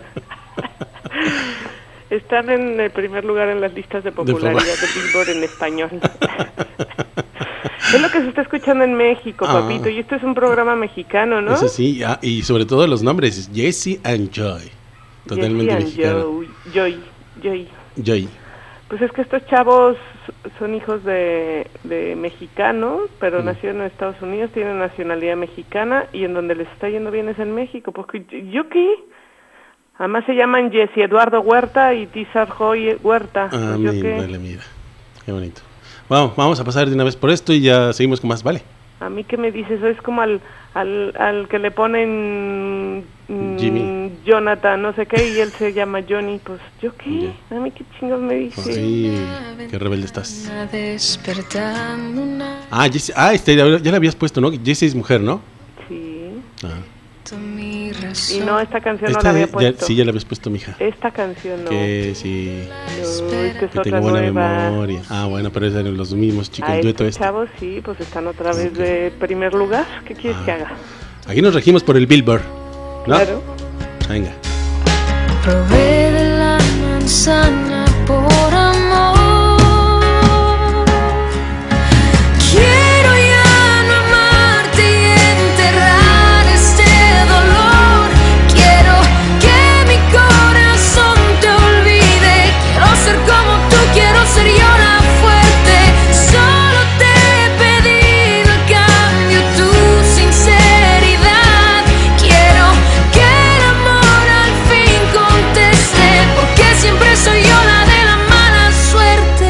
Speaker 3: Están en el primer lugar en las listas de popularidad de Billboard en español. Es lo que se está escuchando en México, papito. Y esto es un programa mexicano, ¿no?
Speaker 2: Eso sí, y sobre todo los nombres, Jesse and Joy. Totalmente mexicano. Joy.
Speaker 3: Pues es que estos chavos son hijos de mexicanos, pero nacieron en Estados Unidos, tienen nacionalidad mexicana, y en donde les está yendo bien es en México. Porque ¿yo qué? Además se llaman Jesse Eduardo Huerta y Tizar Joy Huerta.
Speaker 2: Ah, pues mira, qué bonito. Bueno, vamos a pasar de una vez por esto y ya seguimos con más, ¿vale?
Speaker 3: A mí que me dices, es como al que le ponen
Speaker 2: Jimmy,
Speaker 3: Jonathan, no sé qué, y él se llama Johnny. Pues, ¿yo qué?
Speaker 2: Yeah.
Speaker 3: A mí qué chingos me dices.
Speaker 2: Sí, qué rebelde estás. Ah, Jesse, ya le habías puesto, ¿no? Jesse es mujer, ¿no?
Speaker 3: Sí.
Speaker 2: Ah.
Speaker 3: Y no, esta canción no la había puesto.
Speaker 2: Sí, ya la habías puesto, mija.
Speaker 3: Esta canción no.
Speaker 2: Que sí.
Speaker 3: No, es que es
Speaker 2: tengo buena memoria. Ah, bueno, pero eran los mismos chicos, el dueto este.
Speaker 3: Chavos, sí, pues están otra vez de primer lugar. ¿Qué quieres que haga?
Speaker 2: Aquí nos regimos por el Billboard, ¿no?
Speaker 3: Claro.
Speaker 2: Venga.
Speaker 7: Probé de la manzana por amor. Quiero ya no amarte y enterrar este dolor. Quiero que mi corazón te olvide. Quiero ser como tú, quiero ser yo la fuerte. Solo te he pedido a cambio tu sinceridad. Quiero que el amor al fin conteste, porque siempre soy yo la de la mala suerte.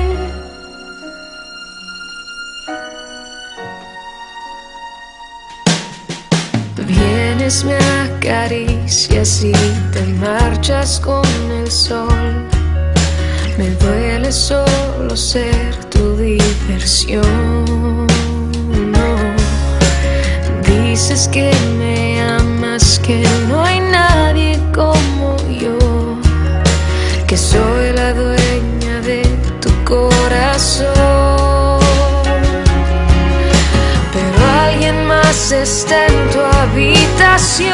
Speaker 7: Vienes, me acaricias y te marchas con el sol. Me duele solo ser tu diversión. No. Dices que me amas, que no hay nadie como yo, que soy la dueña de tu corazón. Pero alguien más está en tu habitación.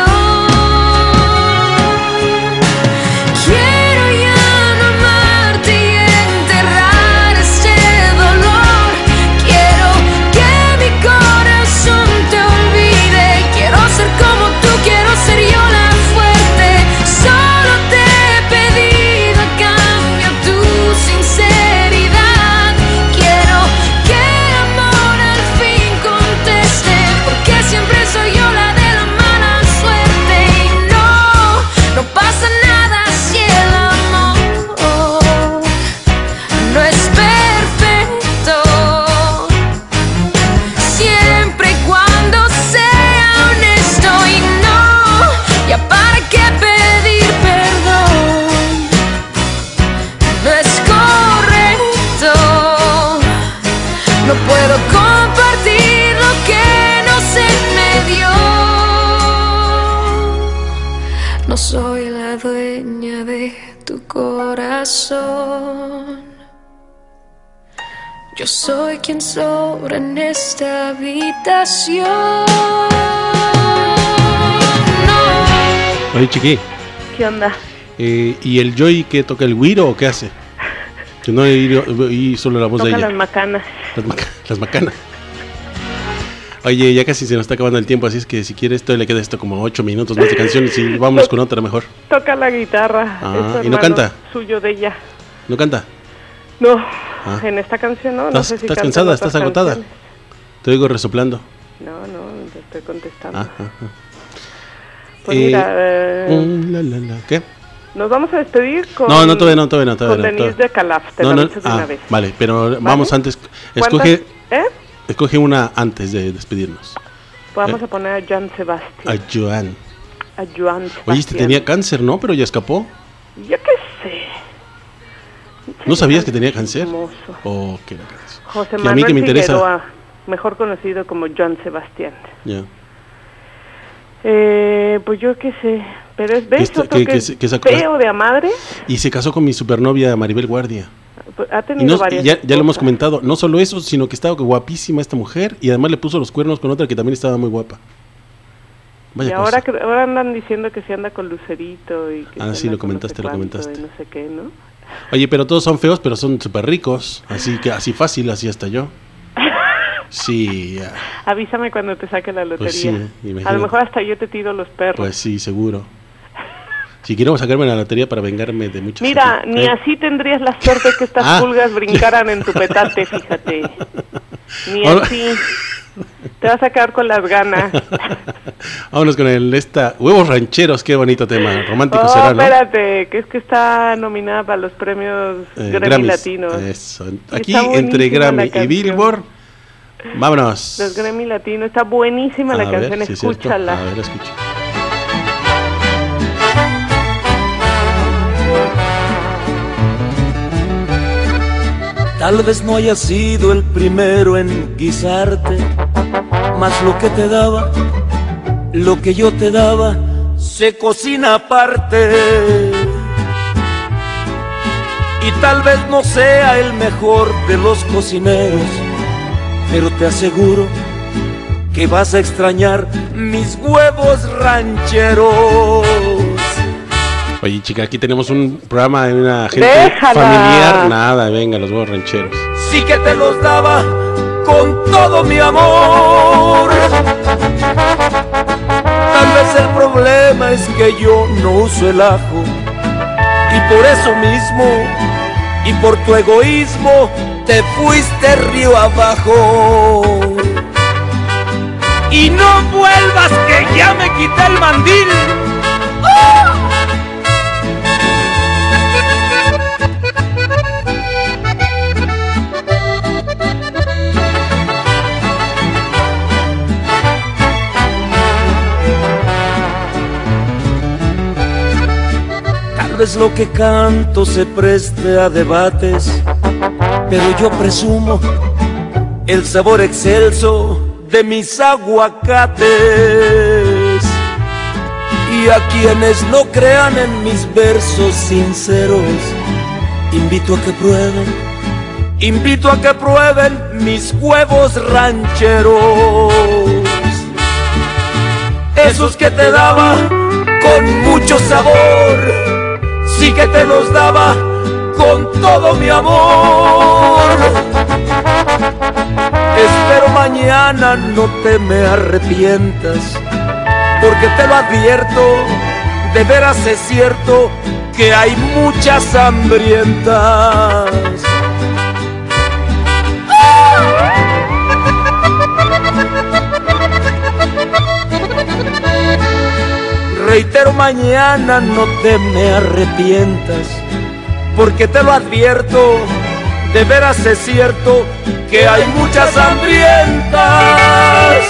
Speaker 7: Quiero ya no amarte y enterrar este dolor. Quiero que mi corazón te olvide. Quiero ser como tú, quiero ser yo la fuerte. Solo te he pedido a cambio tu sinceridad. Quiero que el amor al fin conteste, porque siempre soy yo la de la mala suerte. Y no pasa nada si el amor no es perfecto. Siempre y cuando sea honesto. Y no, ya para qué pedir perdón. No es correcto. No puedo compartir lo que no se me dio. No soy la dueña de tu corazón. Yo soy quien sobra en esta habitación. No.
Speaker 2: Oye, Chiqui.
Speaker 3: ¿Qué onda?
Speaker 2: ¿Y el Joy qué toca, el güiro o qué hace? Que no oí solo la voz
Speaker 3: Toca
Speaker 2: de ella.
Speaker 3: las macanas.
Speaker 2: Las macanas. Oye, ya casi se nos está acabando el tiempo, así es que si quieres todavía le queda esto como 8 minutos más de canciones y vámonos con otra mejor.
Speaker 3: Toca la guitarra.
Speaker 2: Ah,
Speaker 3: es
Speaker 2: ¿y no canta?
Speaker 3: Suyo de ella.
Speaker 2: ¿No canta?
Speaker 3: No, en esta canción no. No sé si
Speaker 2: ¿Estás
Speaker 3: canta
Speaker 2: cansada?
Speaker 3: en
Speaker 2: ¿Estás
Speaker 3: otras
Speaker 2: agotada?
Speaker 3: canciones.
Speaker 2: Te oigo resoplando.
Speaker 3: No, te estoy contestando.
Speaker 2: Ajá.
Speaker 3: Pues mira,
Speaker 2: ¿Qué?
Speaker 3: nos vamos a despedir con...
Speaker 2: No, todavía no.
Speaker 3: Con Denise de Calaf, te lo aviso de una vez.
Speaker 2: Vale, pero vamos antes. Escoge una antes de despedirnos.
Speaker 3: Vamos a poner a Joan Sebastián.
Speaker 2: A Joan
Speaker 3: Sebastián.
Speaker 2: Oye, tenía cáncer, ¿no? Pero ya escapó.
Speaker 3: Yo qué sé.
Speaker 2: ¿No sabías que tenía cáncer?
Speaker 3: Hermoso.
Speaker 2: Oh, qué cáncer.
Speaker 3: José
Speaker 2: Manuel
Speaker 3: Manuel
Speaker 2: me interesa.
Speaker 3: Figueroa, mejor conocido como Joan Sebastián.
Speaker 2: Ya.
Speaker 3: Pues yo qué sé. Pero es beso que feo de a madre.
Speaker 2: Y se casó con mi supernovia Maribel Guardia.
Speaker 3: Ha tenido varias
Speaker 2: ya lo hemos comentado. No solo eso, sino que estaba guapísima esta mujer. Y además le puso los cuernos con otra que también estaba muy guapa. Vaya
Speaker 3: y ahora andan diciendo que se anda con Lucerito. Y que
Speaker 2: sí, lo comentaste.
Speaker 3: Y no sé qué, ¿no?
Speaker 2: Oye, pero todos son feos, pero son súper ricos. Así que así fácil, así hasta yo. Sí, ya.
Speaker 3: Avísame cuando te saque la lotería.
Speaker 2: Pues sí,
Speaker 3: a lo mejor hasta yo te tiro los perros.
Speaker 2: Pues sí, seguro. Si quiero sacarme la lotería para vengarme de muchas...
Speaker 3: Mira, ni así tendrías la suerte que estas pulgas brincaran en tu petate, fíjate. Ni así. Te vas a quedar con las ganas.
Speaker 2: Vámonos con Huevos Rancheros, qué bonito tema. Romántico será, ¿no?
Speaker 3: Espérate, que es que está nominada para los premios Grammy Latinos.
Speaker 2: Eso. Aquí entre Grammy y Billboard. Vámonos.
Speaker 3: Los Grammy Latinos, está buenísima la canción, escúchala.
Speaker 2: A ver, escucha.
Speaker 8: Tal vez no haya sido el primero en guisarte, mas lo que te daba, lo que yo te daba, se cocina aparte. Y tal vez no sea el mejor de los cocineros, pero te aseguro que vas a extrañar mis huevos rancheros.
Speaker 2: Oye, chica, aquí tenemos un programa de una gente familiar. Nada, venga, los huevos rancheros.
Speaker 8: Sí que te los daba con todo mi amor. Tal vez el problema es que yo no uso el ajo, y por eso mismo, y por tu egoísmo, te fuiste río abajo. Y no vuelvas que ya me quité el mandil. ¡Oh! Tal vez lo que canto se preste a debates, pero yo presumo el sabor excelso de mis aguacates. Y a quienes no crean en mis versos sinceros, invito a que prueben mis huevos rancheros. Esos que te daba con mucho sabor, sí que te los daba con todo mi amor. Espero mañana no te me arrepientas, porque te lo advierto, de veras es cierto que hay muchas hambrientas. Reitero, mañana no te me arrepientas, porque te lo advierto, de veras es cierto que hay muchas hambrientas.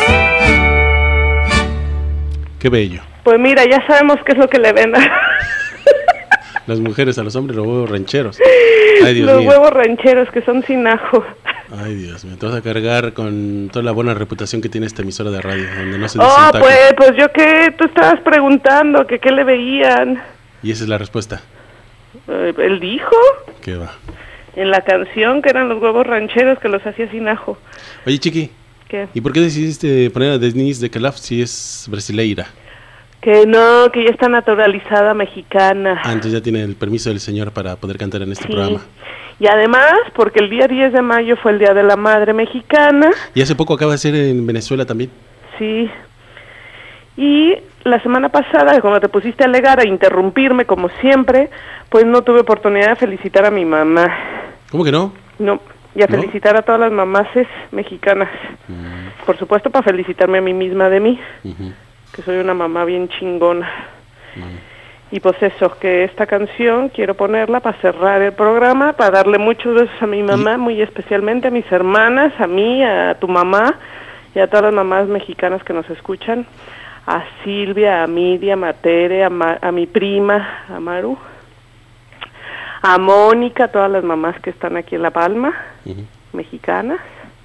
Speaker 2: Qué bello.
Speaker 3: Pues mira, ya sabemos qué es lo que le ven
Speaker 2: las mujeres a los hombres, los huevos rancheros. Ay, Dios
Speaker 3: los
Speaker 2: mío.
Speaker 3: Huevos rancheros que son sin ajo.
Speaker 2: Ay, Dios mío, te vas a cargar con toda la buena reputación que tiene esta emisora de radio, donde no se dice un taco.
Speaker 3: Pues yo qué, tú estabas preguntando que qué le veían.
Speaker 2: Y esa es la respuesta.
Speaker 3: Él dijo.
Speaker 2: ¿Qué va?
Speaker 3: En la canción que eran los huevos rancheros que los hacía sin ajo.
Speaker 2: Oye, Chiqui.
Speaker 3: ¿Qué?
Speaker 2: ¿Y por qué decidiste poner a Denise de Calaf si es brasileira?
Speaker 3: Que no, que ya está naturalizada mexicana.
Speaker 2: Ah, entonces ya tiene el permiso del señor para poder cantar en este programa.
Speaker 3: Y además, porque el día 10 de mayo fue el Día de la Madre Mexicana.
Speaker 2: Y hace poco acaba de ser en Venezuela también.
Speaker 3: Sí. Y la semana pasada, cuando te pusiste a alegar, a interrumpirme como siempre, pues no tuve oportunidad de felicitar a mi mamá.
Speaker 2: ¿Cómo que no?
Speaker 3: No, y a felicitar a todas las mamases mexicanas. Por supuesto, para felicitarme a mí misma de mí, que soy una mamá bien chingona. Y pues eso, que esta canción quiero ponerla para cerrar el programa, para darle muchos besos a mi mamá, muy especialmente a mis hermanas, a mí, a tu mamá y a todas las mamás mexicanas que nos escuchan. A Silvia, a Miriam, a Tere, a mi prima, a Maru, a Mónica, a todas las mamás que están aquí en La Palma, mexicanas.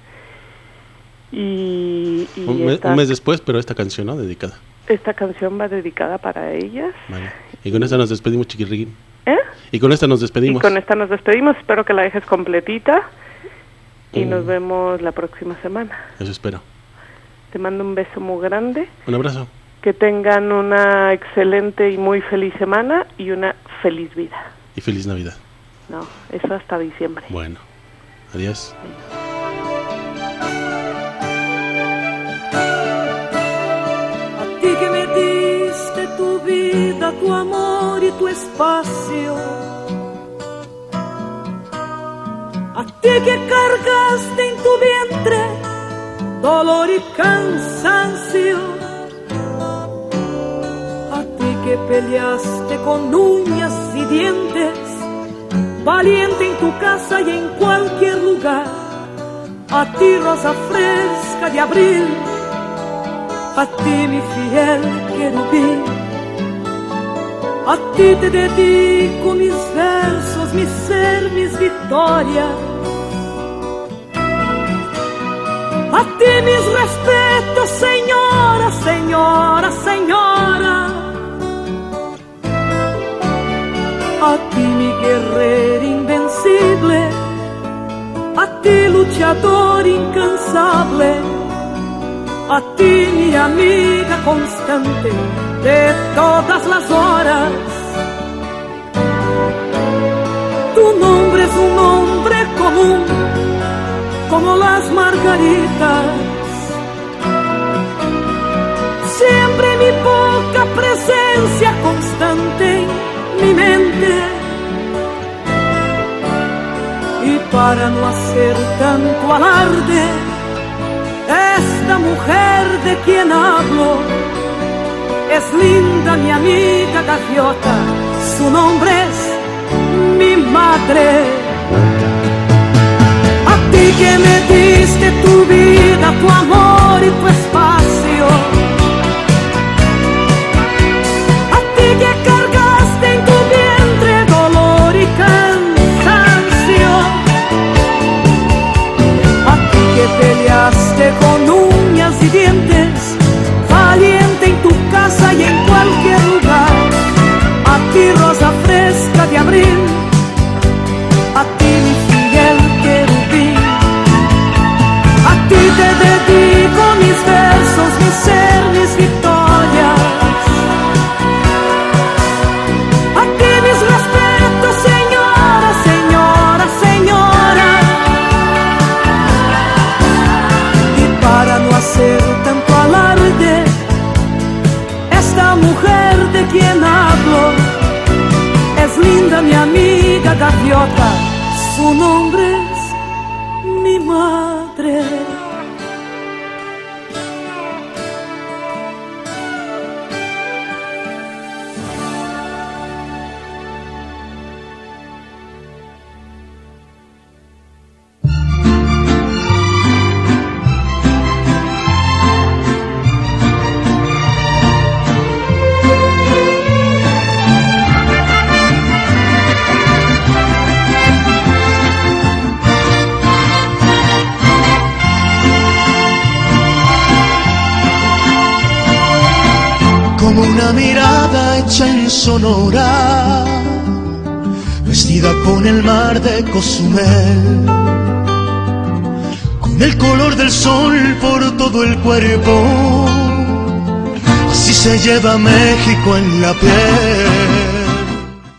Speaker 3: Y
Speaker 2: un mes después, pero esta canción, ¿no? Dedicada.
Speaker 3: Esta canción va dedicada para ellas.
Speaker 2: Vale. Y con esta nos despedimos, chiquirriquín.
Speaker 3: ¿Eh?
Speaker 2: Y con esta nos despedimos.
Speaker 3: Y con esta nos despedimos, espero que la dejes completita. Y nos vemos la próxima semana.
Speaker 2: Eso espero.
Speaker 3: Te mando un beso muy grande.
Speaker 2: Un abrazo.
Speaker 3: Que tengan una excelente y muy feliz semana y una feliz vida.
Speaker 2: Y feliz Navidad.
Speaker 3: No, eso hasta diciembre.
Speaker 2: Bueno, adiós.
Speaker 4: A ti que me diste tu vida, tu amor y tu espacio. A ti que cargaste en tu vientre dolor y cansancio, a ti que peleaste con uñas y dientes, valiente en tu casa y en cualquier lugar, a ti rosa fresca de abril, a ti mi fiel querubín, a ti te dedico mis versos, mi ser, mis victorias. A ti mis respetos, señora, señora, señora. A ti mi guerrero invencible, a ti luchador incansable, a ti mi amiga constante de todas las horas. Tu nombre es un nombre común, como las margaritas. Siempre mi poca presencia constante en mi mente. Y para no hacer tanto alarde, esta mujer de quien hablo es linda mi amiga gaviota, su nombre es mi madre. A ti que me diste tu vida, tu amor y tu espacio, a ti que cargaste en tu vientre dolor y cansancio, a ti que peleaste con uñas y dientes, valiente en tu casa y en cualquier lugar, a ti rosa fresca de abril, a ti mi fiel querubín, a ti te dedico mis versos, mi ser, mis victorias, a ti mis respetos, señora, señora, señora. Y para no hacer tanto alarde, esta mujer de quien hablo es linda mi amiga gaviota, su nombre es mi madre.
Speaker 9: Como una mirada hecha en Sonora, vestida con el mar de Cozumel, con el color del sol por todo el cuerpo, si se lleva México en la piel.